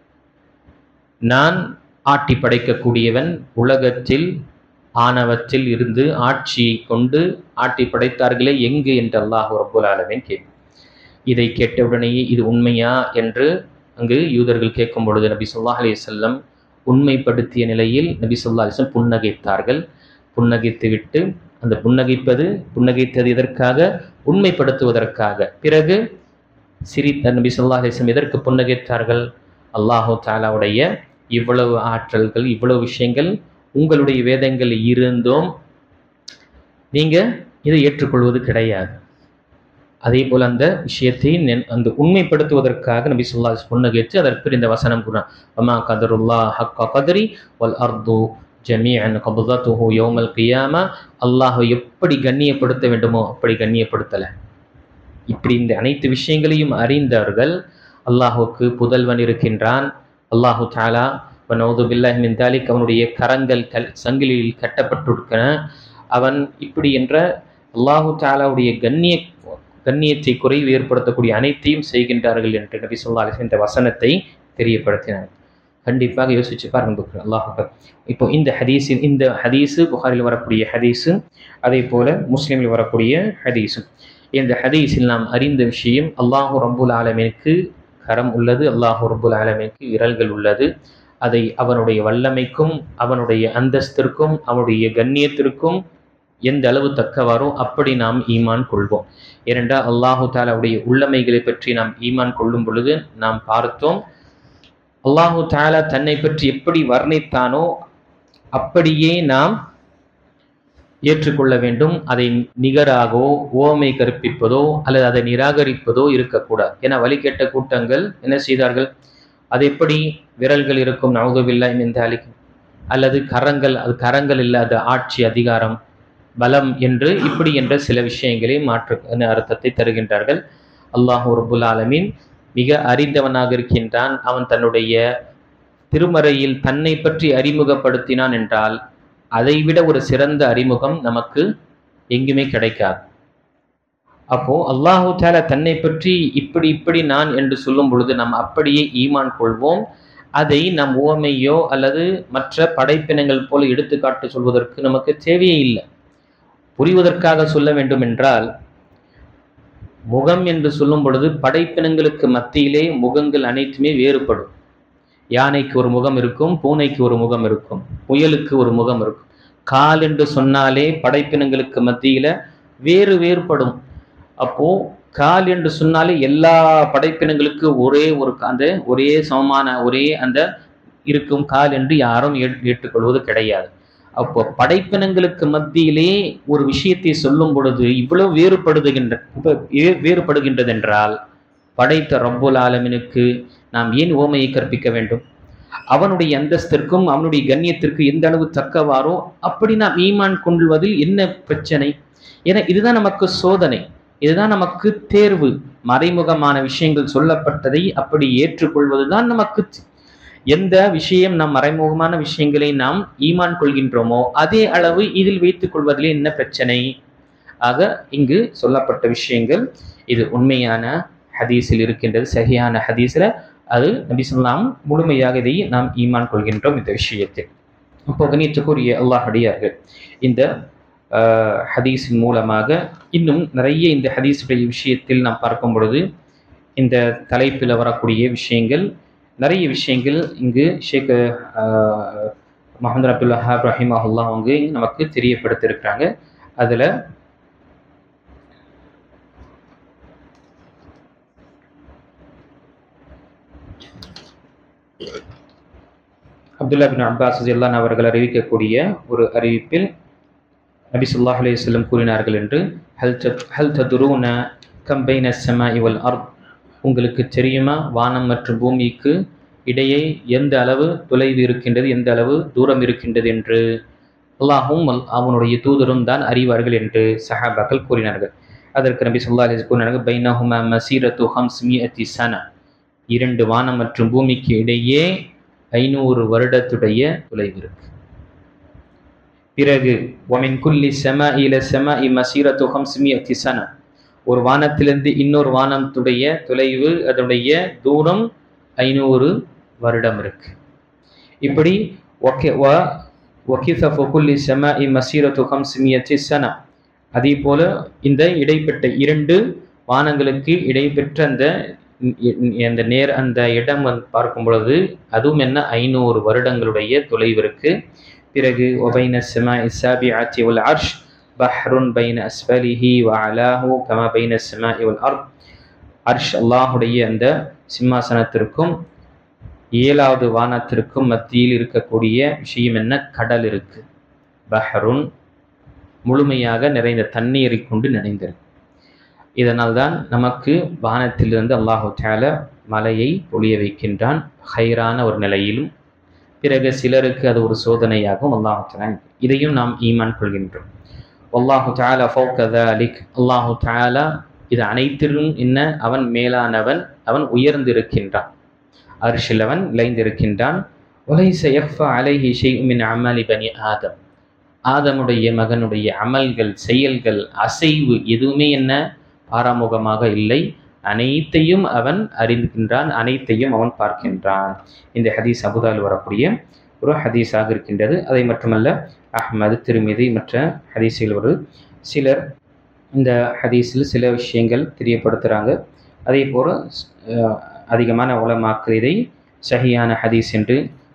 நான் ஆட்டி படைக்கக்கூடியவன். உலகத்தில் ஆணவத்தில் இருந்து ஆட்சியை கொண்டு ஆட்டி படைத்தார்களே எங்கு என்று அல்லாஹ் ரப்புல் ஆலமீன் கேட்கும். இதை கேட்டவுடனேயே இது உண்மையா என்று அங்கு யூதர்கள் கேட்கும் பொழுது நபி ஸல்லல்லாஹு அலைஹி வஸல்லம் உண்மைப்படுத்திய நிலையில் நபி ஸல்லல்லாஹு அலைஹி வஸல்லம் புன்னகைத்தார்கள். புன்னகைத்து விட்டு அந்த புன்னகைத்தது எதற்காக? உண்மைப்படுத்துவதற்காக. பிறகு சிரித்த நபி ஸல்லல்லாஹு அலைஹி வஸல்லம் எதற்கு புன்னகைத்தார்கள்? அல்லாஹு தஆலாவுடைய இவ்வளவு ஆற்றல்கள், இவ்வளவு விஷயங்கள் உங்களுடைய வேதங்களில் இருந்தும் நீங்க இதை ஏற்றுக்கொள்வது கிடையாது. அதே போல அந்த விஷயத்தை அந்த உண்மைப்படுத்துவதற்காக நபி ஸல்லல்லாஹு அலைஹி வஸல்லம் புன்னகைத்து அதற்கு இந்த வசனம் கூறினார், வமா கதருல்லாஹ் ஹக்க கத்ரி வல் அர்து ஜமீஅன் கப்தத்துஹு யௌமல் கியாமா. அல்லாஹ்வை எப்படி கண்ணியப்படுத்த வேண்டுமோ அப்படி கண்ணியப்படுத்தல. இப்படி இந்த அனைத்து விஷயங்களையும் அறிந்தார்கள். அல்லாஹுக்கு புதல்வன் இருக்கின்றான். அல்லாஹு தஆலா வனஊது பில்லாஹி மின் தாலிக், அவனுடைய கரங்கள் சங்கிலியில் கட்டப்பட்டிருக்கிற அவன் இப்படி என்ற அல்லாஹு தஆலாவுடைய கண்ணியத்தை குறைவு ஏற்படுத்தக்கூடிய அனைத்தையும் செய்கின்றார்கள் என்று நபி ஸல்லல்லாஹு அலைஹி வஸல்லம் இந்த வசனத்தை தெரியப்படுத்தினார். கண்டிப்பாக யோசிச்சு பாருங்க. அல்லாஹ் அக்பர். இப்போ இந்த ஹதீஸு புகாரில் வரக்கூடிய ஹதீஸு, அதே போல முஸ்லிமில் வரக்கூடிய ஹதீஸு. இந்த ஹதீஸில் நாம் அறிந்த விஷயம், அல்லாஹு ரப்புல் ஆலமீனுக்கு கரம் உள்ளது, அல்லாஹு ரப்புல் ஆலமீனுக்கு விரல்கள் உள்ளது. அதை அவனுடைய வல்லமைக்கும் அவனுடைய அந்தஸ்திற்கும் அவனுடைய கண்ணியத்திற்கும் எந்த அளவு தக்கவாரோ அப்படி நாம் ஈமான் கொள்வோம். ஏனென்றால் அல்லாஹு தஆலாவுடைய உள்ளமைகளை பற்றி நாம் ஈமான் கொள்ளும் பொழுது நாம் பார்த்தோம், அல்லாஹு தஆலா தன்னை பற்றி எப்படி வர்ணித்தானோ அப்படியே நாம் ஏற்றுக்கொள்ள வேண்டும். அதை நிகராகவோ ஓமை கற்பிப்பதோ அல்லது அதை நிராகரிப்பதோ இருக்கக்கூடாது. ஏன்னா வழிகெட்ட கூட்டங்கள் என்ன செய்தார்கள்? அது எப்படி விரல்கள் இருக்கும், நஊது பில்லாஹி மின் தாலிக், அல்லது அது கரங்கள் இல்லாத ஆட்சி, அதிகாரம், பலம் என்று இப்படி என்ற சில விஷயங்களை அர்த்தத்தை தருகின்றார்கள். அல்லாஹு ரப்புல் ஆலமீன் மிக அறிந்தவனாக இருக்கின்றான். அவன் தன்னுடைய திருமறையில் தன்னை பற்றி அறிமுகப்படுத்தினான் என்றால் அதைவிட ஒரு சிறந்த அறிமுகம் நமக்கு எங்குமே கிடைக்காது. அப்போ அல்லாஹு தஆலா தன்னை பற்றி இப்படி நான் என்று சொல்லும் பொழுது நாம் அப்படியே ஈமான் கொள்வோம். அதை நம் உவமையோ அல்லது மற்ற படைப்பினங்கள் போல எடுத்துக்காட்டு சொல்வதற்கு நமக்கு தேவையே இல்லை. புரிவதற்காக சொல்ல வேண்டும் என்றால், முகம் என்று சொல்லும் பொழுது படைப்பினங்களுக்கு மத்தியிலே முகங்கள் அனைத்துமே வேறுபடும். யானைக்கு ஒரு முகம் இருக்கும், பூனைக்கு ஒரு முகம் இருக்கும், முயலுக்கு ஒரு முகம் இருக்கும். கால் என்று சொன்னாலே படைப்பினங்களுக்கு மத்தியில வேறுபடும். அப்போ கால் என்று சொன்னாலே எல்லா படைப்பினங்களுக்கு ஒரே சமமான அந்த இருக்கும் கால் என்று யாரும் ஏற்றுக்கொள்வது கிடையாது. அப்போ படைப்பினங்களுக்கு மத்தியிலே ஒரு விஷயத்தை சொல்லும் பொழுது இவ்வளவு வேறுபடுகின்றது என்றால் படைத்த ரப்புல் ஆலமீனுக்கு நாம் ஏன் ஓமையை கற்பிக்க வேண்டும்? அவனுடைய அந்தஸ்திற்கும் அவனுடைய கண்ணியத்திற்கு எந்த அளவு தக்கவாரோ அப்படி நாம் ஈமான் கொள்வதில் என்ன பிரச்சனை? ஏன்னா இதுதான் நமக்கு சோதனை, இதுதான் நமக்கு தேர்வு. மறைமுகமான விஷயங்கள் சொல்லப்பட்டதை அப்படி ஏற்றுக்கொள்வதுதான் நமக்கு. எந்த விஷயம் நாம் மறைமுகமான விஷயங்களை நாம் ஈமான் கொள்கின்றோமோ அதே அளவு இதில் வைத்துக் கொள்வதிலே என்ன பிரச்சனை? ஆக இங்கு சொல்லப்பட்ட விஷயங்கள் இது உண்மையான ஹதீஸில் இருக்கின்றது, சஹீஹான ஹதீஸில். அது நபி ஸல்லல்லாஹு முழுமையாக இதை நாம் ஈமான் கொள்கின்றோம் இந்த விஷயத்தில். இப்போ கண்ணியத்துக்குரிய அல்லாஹ் அடியார்கள், இந்த ஹதீஸின் மூலமாக இன்னும் நிறைய இந்த ஹதீஸுடைய விஷயத்தில் நாம் பார்க்கும் பொழுது இந்த தலைப்பில் வரக்கூடிய விஷயங்கள், நிறைய விஷயங்கள் இங்கு ஷேக் முஹம்மது அப்துல் வஹாப் ரஹிமஹுல்லாஹ் அவங்க நமக்கு தெரியப்படுத்தியிருக்கிறாங்க. அதில் அப்துல்லா பின் அப்பாஸ் ரலியல்லாஹு அன்ஹு அவர்கள் அறிவிக்கக்கூடிய ஒரு அறிவிப்பில் நபி ஸல்லல்லாஹு அலைஹி வஸல்லம் கூறினார்கள் என்று, ஹல் ததுரூன கம் பைன ஸமாஇ வல் அர்த், உங்களுக்கு தெரியுமா வானம் மற்றும் பூமிக்கு இடையே எந்த அளவு தொலைவு இருக்கின்றது, எந்த அளவு தூரம் இருக்கின்றது என்று? அல்லாஹும் அவனுடைய தூதரும் தான் அறிவார்கள் என்று சஹாபாக்கள் கூறினார்கள். அதற்கு நபி ஸல்லல்லாஹு அலைஹி வஸல்லம் கூறினார்கள், பைனஹுமா மஸீரத்து 500 சன, இரண்டு வானம் மற்றும் பூமிக்கு இடையே 500 வருடத்துடைய தொலைவு இருக்கு. பிறகு வமின் குல்லி ஸமாஇ இல ஸமாஇ மஸீரத்து 500 சன, ஒரு வானத்திலிருந்து இன்னொரு வானத்துடைய தொலைவு, அதனுடைய தூரம் 500 வருடம் இருக்கு. இப்படி வகிஸஃபு குல்லி ஸமாஇ மஸீரத்து 500 சன, அதே போல இந்த இடைப்பட்ட இரண்டு வானங்களுக்கு இடைப்பெற்ற அந்த இடம் பார்க்கும் பொழுது அதுவும் என்ன 500 வருடங்களுடைய தொலைவு இருக்கு. பிறகு ஒபைன ஸமாஇ ஸாபிஅத்தி வல் அர்ஷ், பஹ்ருன் பைன அஸ்ஃபலிஹி வ அலாஹு கமா பைன அஸ்ஸமாஇ வல் அர்த். அர்ஷ் அல்லாஹுடைய அந்த சிம்மாசனத்திற்கும் 7வது வானத்திற்கும் மத்தியில் இருக்கக்கூடிய விஷயம் என்ன? கடல் இருக்கு. பஹ்ருன் முழுமையாக நிறைந்த தண்ணீரை கொண்டு நிறைந்திருக்கு. இதனால் தான் நமக்கு வானத்திலிருந்து அல்லாஹு தஆலா மலையை பொழிய வைக்கின்றான், ஹைரான ஒரு நிலையிலும். பிறகு சிலருக்கு அது ஒரு சோதனையாகவும் அல்லாஹு தஆலா இதையும் நாம் ஈமான் கொள்கின்றோம். அல்லாஹு தஆலா ஃபௌக ذلك, அல்லாஹு தஆலா இது அனைத்திலும் என்ன? அவன் மேலானவன், அவன் உயர்ந்திருக்கின்றான், அர்ஷில் அவன் நிலைந்திருக்கின்றான். வலைஸ யக்ஃபா அலைஹி ஷைஉம் மின் அமலி பனி ஆதம், ஆதமுடைய மகனுடைய அமல்கள், செயல்கள், அசைவு எதுவுமே என்ன? பாராமுகமாக இல்லை. அனைத்தையும் அவன் அறிந்திருக்கின்றான், அனைத்தையும் அவன் பார்க்கின்றான். இந்த ஹதீஸ் அபுதால் வரக்கூடிய ஒரு ஹதீஸாக இருக்கின்றது. அதை மட்டுமல்ல, அஹ்மது, திருமிதி மற்ற ஹதீஸில் ஒரு சிலர் இந்த ஹதீஸில் சில விஷயங்கள் தெரியப்படுத்துகிறாங்க. அதே போல் அதிகமான உலமாக்கள் இதை சஹியான ஹதீஸ் என்று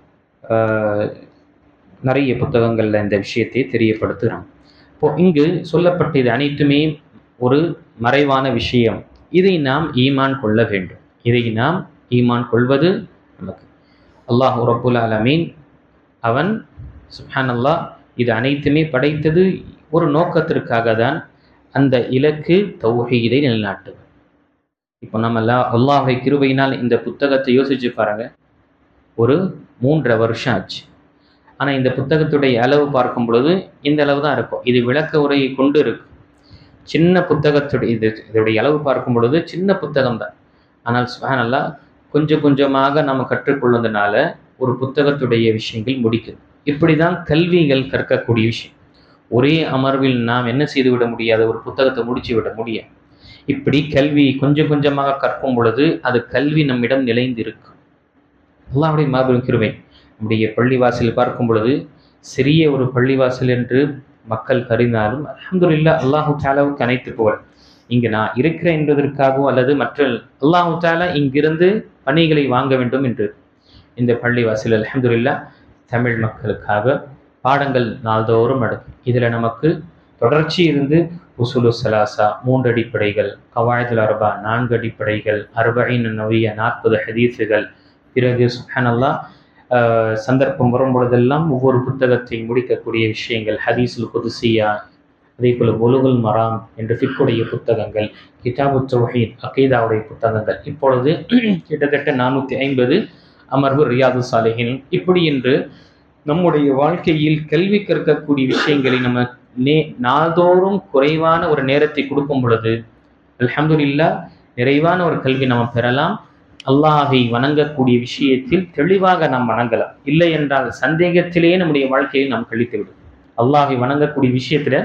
நிறைய புத்தகங்களில் இந்த விஷயத்தை தெரியப்படுத்துகிறாங்க. இப்போது இங்கு சொல்லப்பட்ட இது அனைத்துமே ஒரு மறைவான விஷயம். இதை நாம் ஈமான் கொள்ள வேண்டும். இதை நாம் ஈமான் கொள்வது நமக்கு அல்லாஹ் ரப்புல் ஆலமீன் அவன் சுப்ஹானல்லாஹ் இது அனைத்துமே படைத்தது ஒரு நோக்கத்திற்காக தான். அந்த இலக்கு தௌஹீதை நிலைநாட்டுவது. இப்போ நம்ம அல்லாஹ்வை கிருபையினால் இந்த புத்தகத்தை யோசிச்சு பாருங்க, ஒரு 3.5 வருஷம் ஆச்சு. ஆனால் இந்த புத்தகத்துடைய அளவு பார்க்கும் பொழுது இந்த அளவு தான் இருக்கும். இது விளக்க உரையை கொண்டு இருக்கும். சின்ன புத்தகத்துடைய இதோடைய அளவு பார்க்கும் பொழுது சின்ன புத்தகம் தான். ஆனால் சுப்ஹானல்லாஹ் கொஞ்சம் கொஞ்சமாக நம்ம கற்றுக்கொள்வதனால ஒரு புத்தகத்துடைய விஷயங்கள் முடிக்குது. இப்படி தான் கல்விகள் கற்கக்கூடிய விஷயம். ஒரே அமர்வில் நாம் என்ன செய்து விட முடியாது? ஒரு புத்தகத்தை முடிச்சு விட முடியாது. இப்படி கல்வி கொஞ்சம் கொஞ்சமாக கற்கும் பொழுது அது கல்வி நம்மிடம் நிலைந்து இருக்கும். அல்லாஹ்வுடைய மாபெரும் கிருபை. நம்முடைய பள்ளிவாசல் பார்க்கும் பொழுது சிறிய ஒரு பள்ளிவாசல் என்று மக்கள் கருதினாலும் அல்ஹம்துலில்லாஹ் அல்லாஹு தஆலாவுக்கு அனைத்து புகழ். இங்கு நான் இருக்கிறேன் என்பதற்காகவோ அல்லது மற்ற அல்லாஹு தஆலா இங்கிருந்து பணிகளை வாங்க வேண்டும் என்று இந்த பள்ளிவாசல் அல்ஹம்துலில்லாஹ் தமிழ் மக்களுக்காக பாடங்கள் நாள்தோறும் நடக்கும். இதில் நமக்கு தொடர்ச்சி இருந்து உசூலு ஸலாஸா 3 அடிப்படைகள், கவாயிதுல் அர்பா 4 அடிப்படைகள், அர்பஈன் நவவியா 40 ஹதீஸுகள், பிறகு சுப்ஹானல்லாஹ் சந்தர்ப்பம் வரும் பொழுதெல்லாம் ஒவ்வொரு புத்தகத்தை முடிக்கக்கூடிய விஷயங்கள், ஹதீஸுல் குதுசியா, அதே போல் புலுகுல் மராம் என்று ஃபிக்குடைய புத்தகங்கள், கிதாபு தௌஹீத் அகீதாவுடைய புத்தகங்கள், இப்பொழுது கிட்டத்தட்ட 450 அமர்வு ரியாது சாலிஹீன். இப்படி என்று நம்முடைய வாழ்க்கையில் கல்வி கற்கக்கூடிய விஷயங்களை நம்ம நாள்தோறும் குறைவான ஒரு நேரத்தை கொடுக்கும் பொழுது அல்ஹம்துலில்லாஹ் நிறைவான ஒரு கல்வி நம்ம பெறலாம். அல்லாஹை வணங்கக்கூடிய விஷயத்தில் தெளிவாக நாம் வணங்கலாம். இல்லை என்றால் சந்தேகத்திலேயே நம்முடைய வாழ்க்கையை நாம் கழித்துவிடும். அல்லாஹை வணங்கக்கூடிய விஷயத்துல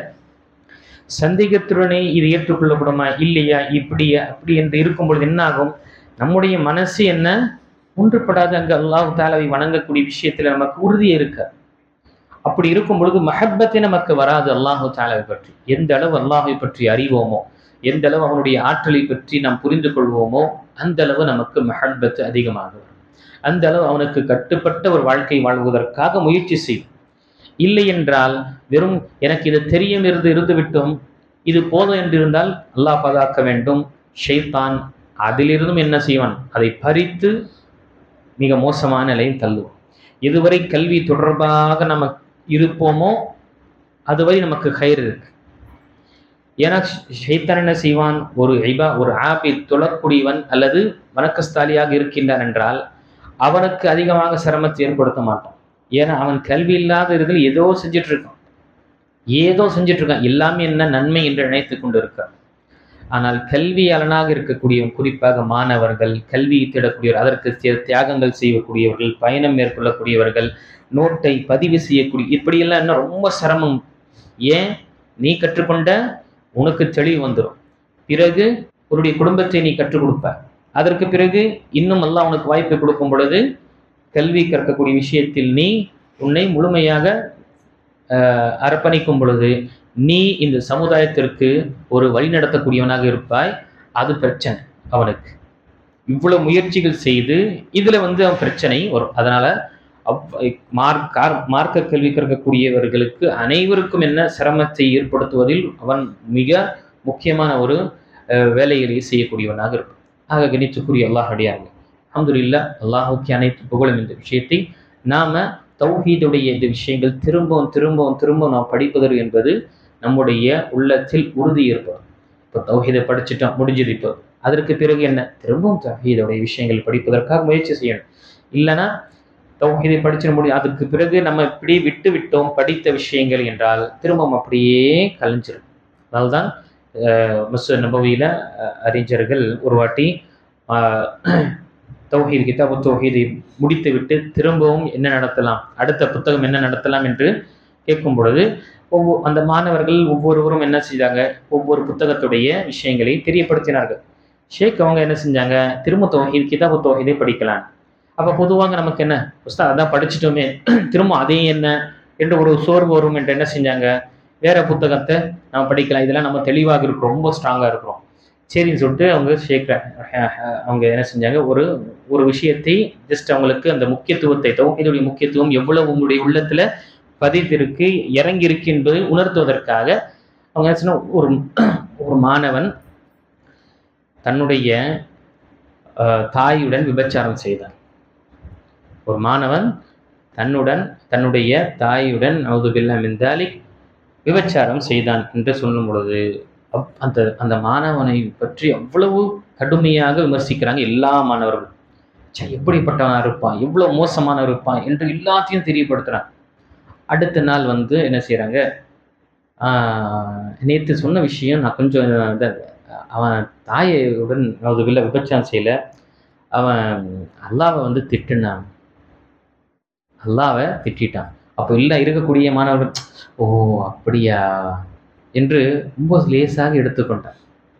சந்தேகத்துடனே இது ஏற்றுக்கொள்ளப்படுமா இல்லையா, இப்படியா அப்படி என்று இருக்கும் பொழுது என்ன ஆகும்? நம்முடைய மனசு என்ன ஒன்றுபடாது. அங்கு அல்லாஹ் தஆலாவை வணங்கக்கூடிய விஷயத்துல நமக்கு உறுதியே இருக்க. அப்படி இருக்கும் பொழுது மஹப்பத்தை நமக்கு வராது. அல்லாஹ் தஆலாவை பற்றி எந்த அளவு அல்லாஹை பற்றி அறிவோமோ, எந்த அளவு அவனுடைய ஆற்றலை பற்றி நாம் புரிந்து கொள்வோமோ அந்த அளவு நமக்கு மஹப்பத்து அதிகமாக வரும். அந்த அளவு அவனுக்கு கட்டுப்பட்ட ஒரு வாழ்க்கை வாழ்வதற்காக முயற்சி செய்யும். இல்லை என்றால் வெறும் எனக்கு இது தெரியும் இருந்து விட்டோம், இது போதும் என்று இருந்தால் அல்லாஹ் பாதுகாக்க வேண்டும். ஷைத்தான் அதிலிருந்தும் என்ன செய்வான்? அதை பறித்து மிக மோசமான நிலையில் தள்ளுவோம். எதுவரை கல்வி தொடர்பாக நம்ம இருப்போமோ அதுவரை நமக்கு கயிறு இருக்கு. ஏன்னா ஷைத்தான் என்ன செய்வான்? ஒரு ஆபித் தொழக்கூடியவன் அல்லது வணக்கஸ்தாலியாக இருக்கின்றான் என்றால் அவனுக்கு அதிகமாக சிரமத்தை ஏற்படுத்த மாட்டான். ஏன்னா அவன் கல்வி இல்லாத இதில் ஏதோ செஞ்சிட்டு இருக்கான். எல்லாமே என்ன நன்மை என்று நினைத்து கொண்டு இருக்கான். ஆனால் கல்வியாளனாக இருக்கக்கூடியவன், குறிப்பாக மாணவர்கள், கல்வியை தேடக்கூடியவர், அதற்கு தியாகங்கள் செய்யக்கூடியவர்கள், பயணம் மேற்கொள்ளக்கூடியவர்கள், நோட்டை பதிவு செய்யக்கூடிய, இப்படியெல்லாம் என்ன ரொம்ப சிரமம். ஏன்? நீ கற்றுக்கொண்ட உனக்கு தெளிவு வந்துடும். பிறகு உன்னுடைய குடும்பத்தை நீ கற்றுக் கொடுப்ப. அதற்கு பிறகு இன்னும் அல்லாஹ் உனக்கு வாய்ப்பை கொடுக்கும் பொழுது கல்வி கற்கக்கூடிய விஷயத்தில் நீ உன்னை முழுமையாக அர்ப்பணிக்கும் பொழுது நீ இந்த சமுதாயத்திற்கு ஒரு வழி நடத்தக்கூடியவனாக இருப்பாய். அது பிரச்சனை அவனுக்கு. இவ்வளவு முயற்சிகள் செய்து இதுல அவன் பிரச்சனை வரும். அதனால மார்க்க கல்வி கற்கக்கூடியவர்களுக்கு அனைவருக்கும் என்ன சிரமத்தை ஏற்படுத்துவதில் அவன் மிக முக்கியமான ஒரு வேலைகளை செய்யக்கூடியவனாக இருக்கும். ஆக கணித்துக்குரிய அல்லாஹ் அடியார்கள், அல்ஹம்துலில்லாஹ், அல்லாஹுக்கு அனைத்து புகழும். இந்த விஷயத்தை நாம தௌஹீதுடைய இந்த விஷயங்கள் திரும்பவும் திரும்பவும் திரும்பவும் நாம் படிப்பது என்பது நம்முடைய உள்ளத்தில் உறுதி ஏற்படும். இப்போ தௌஹீதை படிச்சுட்டோம், முடிஞ்சது. இப்போ அதற்கு பிறகு என்ன, திரும்பவும் தௌஹீதுடைய விஷயங்கள் படிப்பதற்காக முயற்சி செய்யணும். இல்லைன்னா தௌஹீதை படிச்சிட முடியும். அதுக்கு பிறகு நம்ம இப்படி விட்டு விட்டோம் படித்த விஷயங்கள் என்றால் திரும்பவும் அப்படியே கலைஞ்சிடும். அதனால்தான் மஸ்ஜித் நபவியில அறிஞர்கள் ஒரு வாட்டி தௌஹீத் கிதாபு தௌஹீதை முடித்து விட்டு திரும்பவும் என்ன நடத்தலாம், அடுத்த புத்தகம் என்ன நடத்தலாம் என்று கேட்கும் பொழுது அந்த மாணவர்கள் ஒவ்வொருவரும் என்ன செஞ்சாங்க, ஒவ்வொரு புத்தகத்துடைய விஷயங்களை தெரியப்படுத்தினார்கள். ஷேக் அவங்க என்ன செஞ்சாங்க, திரும்ப தௌஹீத் கிதாபு தௌஹீதை படிக்கலாம். அப்போ பொதுவாக நமக்கு என்ன, உஸ்தாத் அதான் படிச்சுட்டோமே திரும்ப அதே என்ன என்று ஒரு சோர்வு வரும் என்று என்ன செஞ்சாங்க, வேற புத்தகத்தை நம்ம படிக்கலாம், இதெல்லாம் நம்ம தெளிவாக இருக்கிறோம், ரொம்ப ஸ்ட்ராங்காக இருக்கிறோம், சரின்னு சொல்லிட்டு அவங்க அவங்க என்ன செஞ்சாங்க, ஒரு விஷயத்தை ஜஸ்ட் அவங்களுக்கு அந்த முக்கியத்துவத்தை, தௌஹீதுடைய முக்கியத்துவம் எவ்வளவு உங்களுடைய உள்ளத்துல பதித்திருக்கு, இறங்கி இருக்கு என்பதை உணர்த்துவதற்காக அவங்க என்ன சொன்ன, ஒரு மாணவன் தன்னுடைய தாயுடன் விபச்சாரம் செய்தான். ஒரு மாணவன் தன்னுடைய தாயுடன் நவுது பில்லாஹ் மின் தாலிக் விபச்சாரம் செய்தான் என்று சொல்லும் பொழுது அந்த மாணவனை பற்றி அவ்வளவு கடுமையாக விமர்சிக்கிறாங்க எல்லா மாணவர்களும். எப்படிப்பட்டவனா இருப்பான், எவ்வளவு மோசமான இருப்பான் என்று எல்லாத்தையும் தெரியப்படுத்துறாங்க. அடுத்த நாள் என்ன செய்யறாங்க, நேற்று சொன்ன விஷயம் நான் கொஞ்சம் அவன் தாயுடன் நவுதுபில்லாஹ் விபச்சாரம் செய்யல, அவன் அல்லாஹ்வை திட்டினான், அல்லாஹ்வை திட்டான். அப்போ இல்லை இருக்கக்கூடிய மாணவர்கள் ஓ அப்படியா என்று ரொம்ப லேசாக எடுத்துக்கொண்டார்.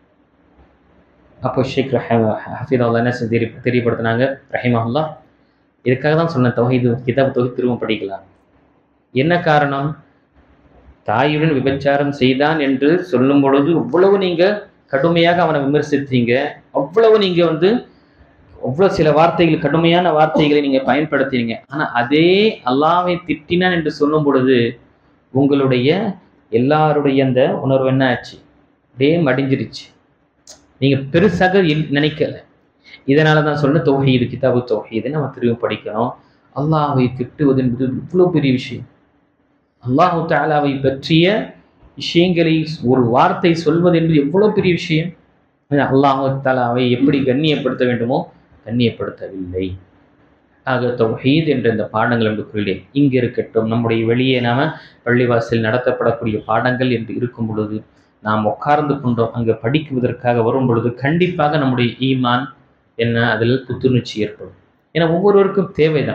அப்போ ஷேக் ஹஃபீதுல்லாஹ் என்ன தெரியப்படுத்தினாங்க, ரஹிமஹுல்லாஹ், இதுக்காக தான் சொன்ன தௌஹீது கிதாப் தௌஹீத் திரும்ப படிக்கலாம். என்ன காரணம், தாயுடன் விபச்சாரம் செய்தான் என்று சொல்லும் பொழுது அவ்வளவு நீங்க கடுமையாக அவனை விமர்சித்தீங்க, அவ்வளவு நீங்க அவ்வளவு சில வார்த்தைகள், கடுமையான வார்த்தைகளை நீங்க பயன்படுத்தினீங்க. ஆனா அதே அல்லாஹ்வை திட்டினான் என்று சொல்லும் பொழுது உங்களுடைய எல்லாருடைய அந்த உணர்வு என்ன ஆச்சு, அப்படியே மடிஞ்சிருச்சு, நீங்க பெருசாக நினைக்கல. இதனாலதான் சொன்ன தௌஹீது கிதாபு தௌஹீதை நம்ம திரும்ப படிக்கணும். அல்லாஹ்வை திட்டுவது என்பது இவ்வளவு பெரிய விஷயம். அல்லாஹு தஆலாவை பற்றிய விஷயங்களை ஒரு வார்த்தை சொல்வது என்பது எவ்வளவு பெரிய விஷயம். அல்லாஹு தஆலாவை எப்படி கண்ணியப்படுத்த வேண்டுமோ கண்ணியப்படுத்தவில்லை. ஆக தௌஹீத் என்ற இந்த பாடங்கள் என்று குறிப்பிட்டேன். இங்கு இருக்கட்டும், நம்முடைய வெளியே நாம பள்ளிவாசல் நடத்தப்படக்கூடிய பாடங்கள் என்று இருக்கும் பொழுது நாம் உட்கார்ந்து கொண்டோம், அங்கு படிக்குவதற்காக வரும் பொழுது கண்டிப்பாக நம்முடைய ஈமான் என்ன, அதில் புத்துணர்ச்சி ஏற்படும். ஏன்னா ஒவ்வொருவருக்கும்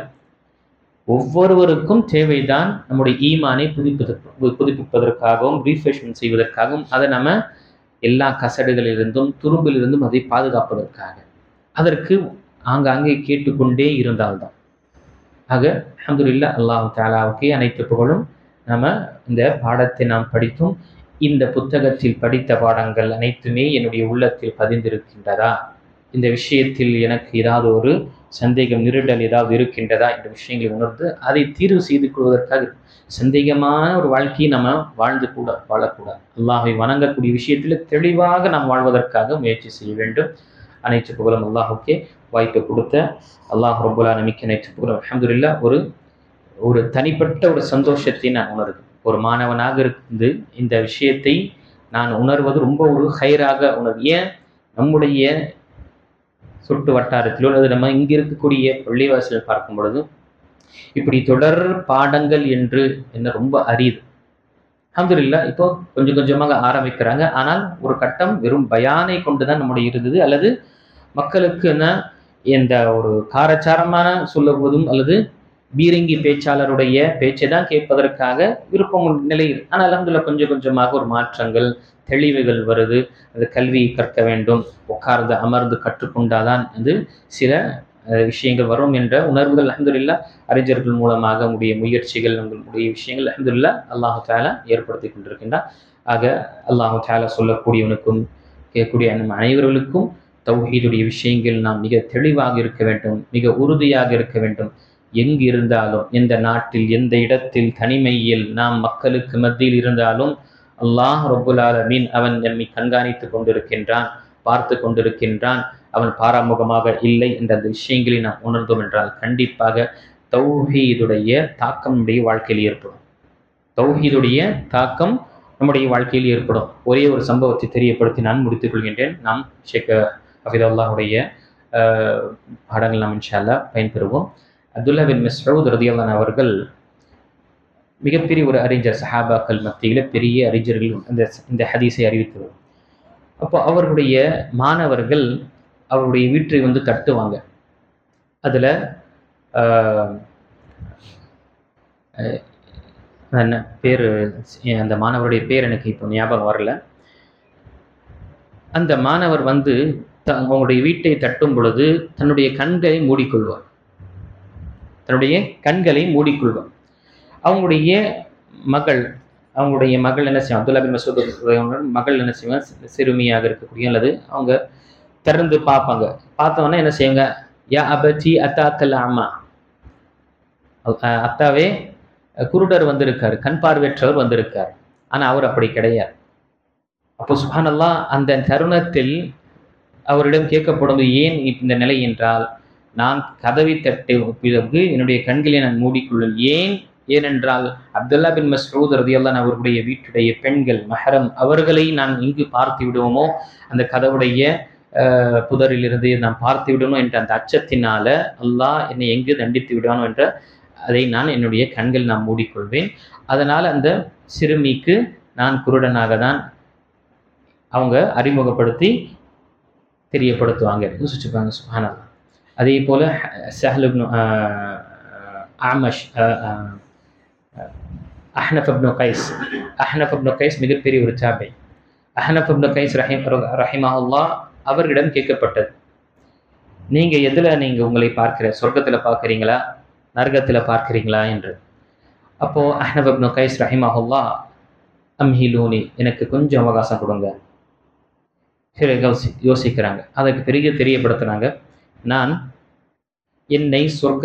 தேவைதான் நம்முடைய ஈமானை புதுப்பிப்பதற்காகவும் ரீஃப்ரெஷ்மெண்ட் செய்வதற்காகவும், அதை நம்ம எல்லா கசடுகளிலிருந்தும் துரும்பிலிருந்தும் அதை பாதுகாப்பதற்காக அதற்கு ஆங்காங்கே கேட்டுக்கொண்டே இருந்தால்தான். ஆக அல்ஹம்துலில்லாஹ், அல்லாஹ் தஆலாவுக்கே அனைத்து புகழும். நம்ம இந்த பாடத்தை நாம் படித்தோம். இந்த புத்தகத்தில் படித்த பாடங்கள் அனைத்துமே என்னுடைய உள்ளத்தில் பதிந்திருக்கின்றதா, இந்த விஷயத்தில் எனக்கு ஏதாவது ஒரு சந்தேகம், நிருடல் ஏதாவது இருக்கின்றதா என்ற விஷயங்களை உணர்ந்து அதை தீர்வு செய்து கொள்வதற்காக, சந்தேகமான ஒரு வாழ்க்கையை நம்ம வாழக்கூடாது. அல்லாஹை வணங்கக்கூடிய விஷயத்தில் தெளிவாக நாம் வாழ்வதற்காக முயற்சி செய்ய வேண்டும். அனைத்து புகழும் அல்லாஹுக்கே. வாய்ப்பு கொடுத்த அல்லாஹ் ரப்பல் ஆலமீனுக்கு அனைத்து புகழும். அல்ஹம்துலில்லாஹ். ஒரு தனிப்பட்ட ஒரு சந்தோஷத்தை நான் உணர்கிறேன். ஒரு மாணவனாக இருந்து இந்த விஷயத்தை நான் உணர்வது ரொம்ப ஒரு ஹைராக ஏன் நம்முடைய சுட்டு வட்டாரத்திலோ அல்லது நம்ம இங்க இருக்கக்கூடிய பள்ளிவாசல் பார்க்கும் பொழுது இப்படி தொடர் பாடங்கள் என்று என்ன ரொம்ப அரிது. அல்ஹம்துலில்லாஹ் இப்போ கொஞ்சம் கொஞ்சமாக ஆரம்பிக்கிறாங்க. ஆனால் ஒரு கட்டம் வெறும் பயானை கொண்டுதான் நம்முடைய இருந்தது, அல்லது மக்களுக்கு இந்த ஒரு காரச்சாரமான சொல்லுவதும் அல்லது பீரங்கி பேச்சாளருடைய பேச்சை தான் கேட்பதற்காக விருப்பம் நிலையில். ஆனால் அல்ஹம்துலில்லாஹ் கொஞ்சம் கொஞ்சமாக ஒரு மாற்றங்கள், தெளிவுகள் வருது. அது கல்வி கற்க வேண்டும், உட்கார்ந்து அமர்ந்து கற்றுக்கொண்டாதான் சில விஷயங்கள் வரும் என்ற உணர்வுகள் அல்ஹம்துலில்லாஹ் அறிஞர்கள் மூலமாக உங்களுடைய முயற்சிகள், உங்களுடைய விஷயங்கள் அல்ஹம்துலில்லாஹ் அல்லாஹு தஆலா ஏற்படுத்தி கொண்டிருக்கின்றார். ஆக அல்லாஹு தஆலா சொல்லக்கூடியவனுக்கும் கேட்கக்கூடிய அனைவர்களுக்கும் தௌஹீதுடைய விஷயங்கள் நாம் மிக தெளிவாக இருக்க வேண்டும், மிக உறுதியாக இருக்க வேண்டும். எங்கு இருந்தாலும், எந்த நாட்டில், எந்த இடத்தில், தனிமையில் நாம் மக்களுக்கு மத்தியில் இருந்தாலும் அல்லாஹ் ரப்புல் ஆலமீன் அவன் நம்மை கண்காணித்து கொண்டிருக்கின்றான், பார்த்து கொண்டிருக்கின்றான். அவன் பாராமுகமாக இல்லை என்ற அந்த விஷயங்களை நாம் உணர்ந்தோம் என்றால் கண்டிப்பாக தௌஹீதுடைய தாக்கம் நம்முடைய வாழ்க்கையில் ஏற்படும். தௌஹீதுடைய தாக்கம் நம்முடைய வாழ்க்கையில் ஏற்படும். ஒரே ஒரு சம்பவத்தை தெரியப்படுத்தி நான் முடித்துக் கொள்கின்றேன். நாம் ஷேக் ஹஃபிதுல்லாஹுடைய பாடங்கள் நாம் இன்ஷா அல்லாஹ் பயன்பெறுவோம். அப்துல்லா பின் மஸ்ஊத் ரலியல்லாஹு அன்ஹு அவர்கள் மிகப்பெரிய ஒரு அறிஞர், சஹாபாக்கள் மத்தியில் பெரிய அறிஞர்கள் இந்த ஹதீஸை அறிவித்தவர். அப்போ அவர்களுடைய மாணவர்கள் அவருடைய வீட்டை வந்து தட்டுவாங்க. அதில் என்ன பேர், அந்த மாணவருடைய பேர் எனக்கு இப்போ ஞாபகம் வரல. அந்த மாணவர் வந்து அவங்களுடைய வீட்டை தட்டும் பொழுது தன்னுடைய கண்களை மூடிக்கொள்வார். அவங்களுடைய மகள் என்ன செய்வாங்க, அப்துல்லா பின் மஸ்ஊத் மகள் என்ன செய்வாங்க, சிறுமியாக இருக்கக்கூடிய அல்லது அவங்க திறந்து பார்ப்பாங்க. பார்த்தவொன்னே என்ன செய்வாங்க, யா அபதி அத்தாக்கல் அம்மா, அத்தாவே குருடர் வந்திருக்காரு, கண் பார்வையற்றவர் வந்திருக்கார். ஆனால் அவர் அப்படி கிடையாது. அப்போ சுப்ஹானல்லாஹ், அந்த தருணத்தில் அவரிடம் கேட்கப்படும் ஏன் இந்த நிலை என்றால், நான் கதவை தட்டு பிறகு என்னுடைய கண்களை நான் மூடிக்கொள்ளும். ஏனென்றால் அப்துல்லா பின் மஸ்ஊத் ரலியல்லாஹு அன்ஹு அவர்களுடைய வீட்டுடைய பெண்கள் மஹரம், அவர்களை நான் இங்கு பார்த்து விடுவோமோ, அந்த கதவுடைய புதரிலிருந்து நான் பார்த்து விடணும் என்ற அந்த அச்சத்தினால அல்லாஹ் என்னை எங்கு தண்டித்து விடுவானோ என்ற அதை நான் என்னுடைய கண்கள் நான் மூடிக்கொள்வேன். அதனால் அந்த சிறுமிக்கு நான் குருடனாக தான் அவங்க அறிமுகப்படுத்தி தெரியப்படுத்துவாங்க, யோசிச்சுப்பாங்க. சுப்ஹானல்லாஹ். அதே போல சஹல் இப்னு ஆமஷ், அஹ்னஃப் இப்னு கைஸ் மிகப்பெரிய ஒரு தாபி. அஹ்னஃப் இப்னு கைஸ் ரஹிமஹுல்லாஹ் அவர்களிடம் கேட்கப்பட்டது, நீங்கள் எதில் உங்களை பார்க்கிற, சொர்க்கத்தில் பார்க்குறீங்களா நரகத்தில் பார்க்குறீங்களா என்று. அப்போது அஹ்னஃப் இப்னு கைஸ் ரஹிமஹுல்லாஹ், அம்ஹிலூனி, எனக்கு கொஞ்சம் அவகாசம் கொடுங்க. யோசிக்கிறாங்க. அதற்கு பிறகு தெரியப்படுத்துகிறாங்க, நான் என்னை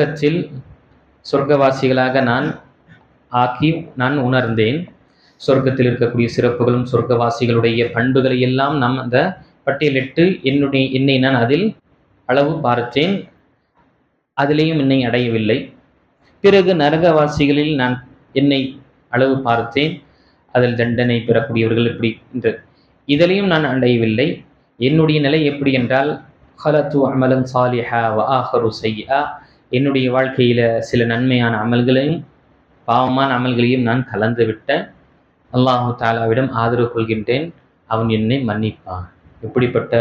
சொர்க்கவாசிகளாக நான் ஆக்கி நான் உணர்ந்தேன். சொர்க்கத்தில் இருக்கக்கூடிய சிறப்புகளும் சொர்க்கவாசிகளுடைய பண்புகளை எல்லாம் நாம் அந்த பட்டியலிட்டு என்னை நான் அதில் அளவு பார்த்தேன். அதிலேயும் என்னை அடையவில்லை. பிறகு நரகவாசிகளில் நான் என்னை அளவு பார்த்தேன். அதில் தண்டனை பெறக்கூடியவர்கள் இப்படி என்று இதிலையும் நான் அடையவில்லை. என்னுடைய நிலை எப்படி என்றால், ஹலத்து அமலன் சாலிஹா வ ஆஹரு சய்யா, என்னுடைய வாழ்க்கையில் சில நன்மையான அமல்களையும் பாவமான அமல்களையும் நான் கலந்து விட்டேன். அல்லாஹு தாலாவிடம் ஆதரவு கொள்கின்றேன், அவன் என்னை மன்னிப்பான். இப்படிப்பட்ட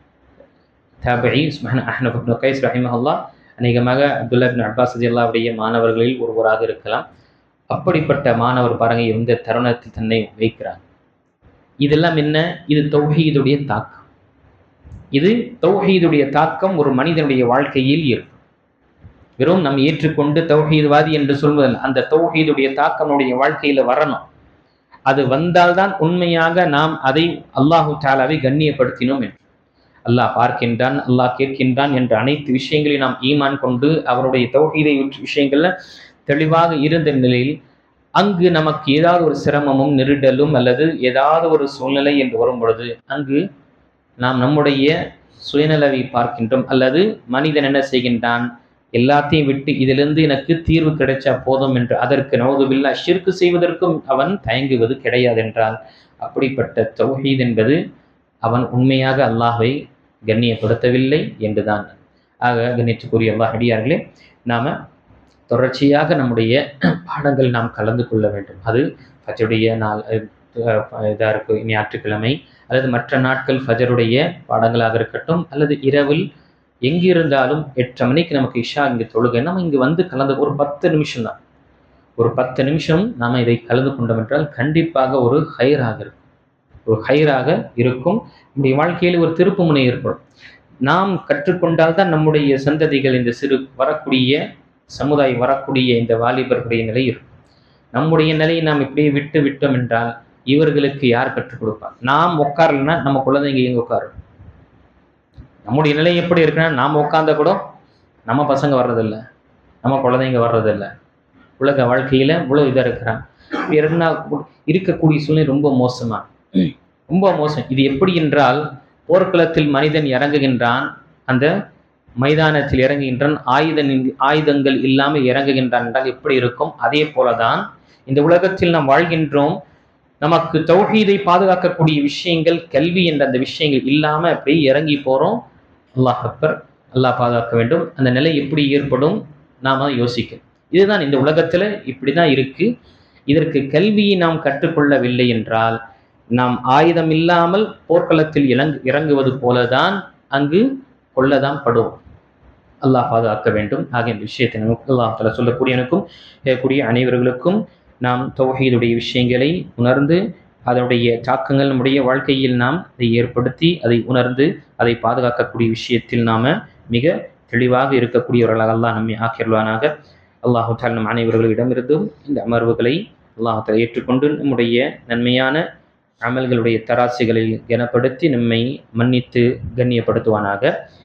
தாபிஈ அஹ்னஃப் இப்னு கைஸ் ரஹிமஹுல்லாஹ் அநேகமாக அப்துல்லா பின் அப்பாஸ் ரலியல்லாஹுடைய மாணவர்களில் ஒருவராக இருக்கலாம். அப்படிப்பட்ட மாணவர் பாருங்க எந்த தருணத்தில் தன்னை வைக்கிறார். இதெல்லாம் என்ன, இது தௌஹீதுடைய தாக்கம். இது தௌஹீதுடைய தாக்கம் ஒரு மனிதனுடைய வாழ்க்கையில் இருக்கும். வெறும் நம்ம ஏற்றுக்கொண்டு தௌஹீத்வாதி என்று சொல்வதில் அந்த தௌஹீதுடைய தாக்கம் நம்முடைய வாழ்க்கையில வரணும். அது வந்தால்தான் உண்மையாக நாம் அதை அல்லாஹு தஆலாவை கண்ணியப்படுத்தினோம் என்று. அல்லாஹ் பார்க்கின்றான், அல்லாஹ் கேட்கின்றான் என்ற அனைத்து விஷயங்களையும் நாம் ஈமான் கொண்டு அவருடைய தௌஹீதை விஷயங்கள்ல தெளிவாக இருந்த நிலையில் அங்கு நமக்கு ஏதாவது ஒரு சிரமமும் நெருடலும் அல்லது ஏதாவது ஒரு சூழ்நிலை என்று வரும் பொழுது அங்கு நாம் நம்முடைய சுயநலவை பார்க்கின்றோம். அல்லது மனிதன் என்ன செய்கின்றான், எல்லாத்தையும் விட்டு இதிலிருந்து எனக்கு தீர்வு கிடைச்சா போதும் என்று அதற்கு நவுதுபில்லா ஷிர்க் செய்வதற்கும் அவன் தயங்குவது கிடையாது என்றால், அப்படிப்பட்ட தௌஹீத் என்பது அவன் உண்மையாக அல்லாஹ்வை கண்ணியப்படுத்தவில்லை என்றுதான். ஆக கண்ணியத்துக்குரிய அல்லாஹ் அடியார்களே, நாம தொடர்ச்சியாக நம்முடைய பாடங்கள் நாம் கலந்து கொள்ள வேண்டும். அது ஃபஜருடைய நாள் இதாக இருக்கும், ஞாயிற்றுக்கிழமை அல்லது மற்ற நாட்கள் ஃபஜருடைய பாடங்களாக இருக்கட்டும், அல்லது இரவில் எங்கே இருந்தாலும் 8:30 மணிக்கு நமக்கு இஷா இங்கே தொழுகை, நம்ம இங்கே வந்து கலந்து ஒரு 10 நிமிஷம் தான், ஒரு 10 நிமிஷம் நாம் இதை கலந்து கொண்டோம் என்றால் கண்டிப்பாக ஒரு ஹைராக இருக்கும். நம்முடைய வாழ்க்கையில் ஒரு திருப்புமுனை ஏற்படும். நாம் கற்றுக்கொண்டால் தான் நம்முடைய சந்ததிகள், இந்த வரக்கூடிய சமுதாயம், வரக்கூடிய இந்த வாலிபர்களுடைய நிலை இருக்கும். நம்முடைய நிலையை நாம் இப்படியே விட்டோம் என்றால் இவர்களுக்கு யார் கற்றுக் கொடுப்பார்? நாம் உட்காரலன்னா நம்ம குழந்தைங்க எங்கே உட்காரும்? நம்முடைய நிலை எப்படி இருக்குன்னா நாம் உட்கார்ந்த கூட நம்ம பசங்க வர்றதில்லை. நம்ம குழந்தைங்க வர்றதில்லை. உலக வாழ்க்கையில் இவ்வளோ இதாக இருக்கிறாங்க. என்ன இருக்கக்கூடிய சூழ்நிலை ரொம்ப மோசமாக, ரொம்ப மோசம். இது எப்படி என்றால், போர்க்களத்தில் மனிதன் இறங்குகின்றான், அந்த மைதானத்தில் இறங்குகின்றான், ஆயுதங்கள் இல்லாமல் இறங்குகின்றான் என்றால் எப்படி இருக்கும்? அதே போலதான் இந்த உலகத்தில் நாம் வாழ்கின்றோம். நமக்கு தௌஹீதை பாதுகாக்கக்கூடிய விஷயங்கள், கல்வி என்ற அந்த விஷயங்கள் இல்லாமல் அப்படியே இறங்கி போகிறோம். அல்லாஹ் அக்பர், அல்லாஹ் பாதுகாக்க வேண்டும். அந்த நிலை எப்படி ஏற்படும் நாம யோசிக்கணும். இதுதான் இந்த உலகத்தில் இப்படி தான் இருக்கு. இதற்கு கல்வியை நாம் கற்றுக்கொள்ளவில்லை என்றால் நாம் ஆயுதம் இல்லாமல் போர்க்களத்தில் இறங்குவது போலதான் அங்கு கொள்ளதான் படுவோம். அல்லாஹ் பாதுகாக்க வேண்டும். ஆக இந்த விஷயத்தை நமக்கு அல்லாஹ் தஆலா சொல்லக்கூடிய எனக்கும் கேட்கக்கூடிய அனைவர்களுக்கும் நாம் தௌஹீதுடைய விஷயங்களை உணர்ந்து அதனுடைய தாக்கங்கள் நம்முடைய வாழ்க்கையில் நாம் அதை ஏற்படுத்தி அதை உணர்ந்து அதை பாதுகாக்கக்கூடிய விஷயத்தில் நாம மிக தெளிவாக இருக்கக்கூடியவர்களாக அல்லாஹ் நம்மை ஆக்கியருள்வானாக. அல்லாஹ் தஆலா நம் அனைவர்களிடமிருந்தும் இந்த அமர்வுகளை அல்லாஹ் தஆலா ஏற்றுக்கொண்டு நம்முடைய நன்மையான அமல்களுடைய தராசுகளில் கனப்படுத்தி நம்மை மன்னித்து கண்ணியப்படுத்துவானாக.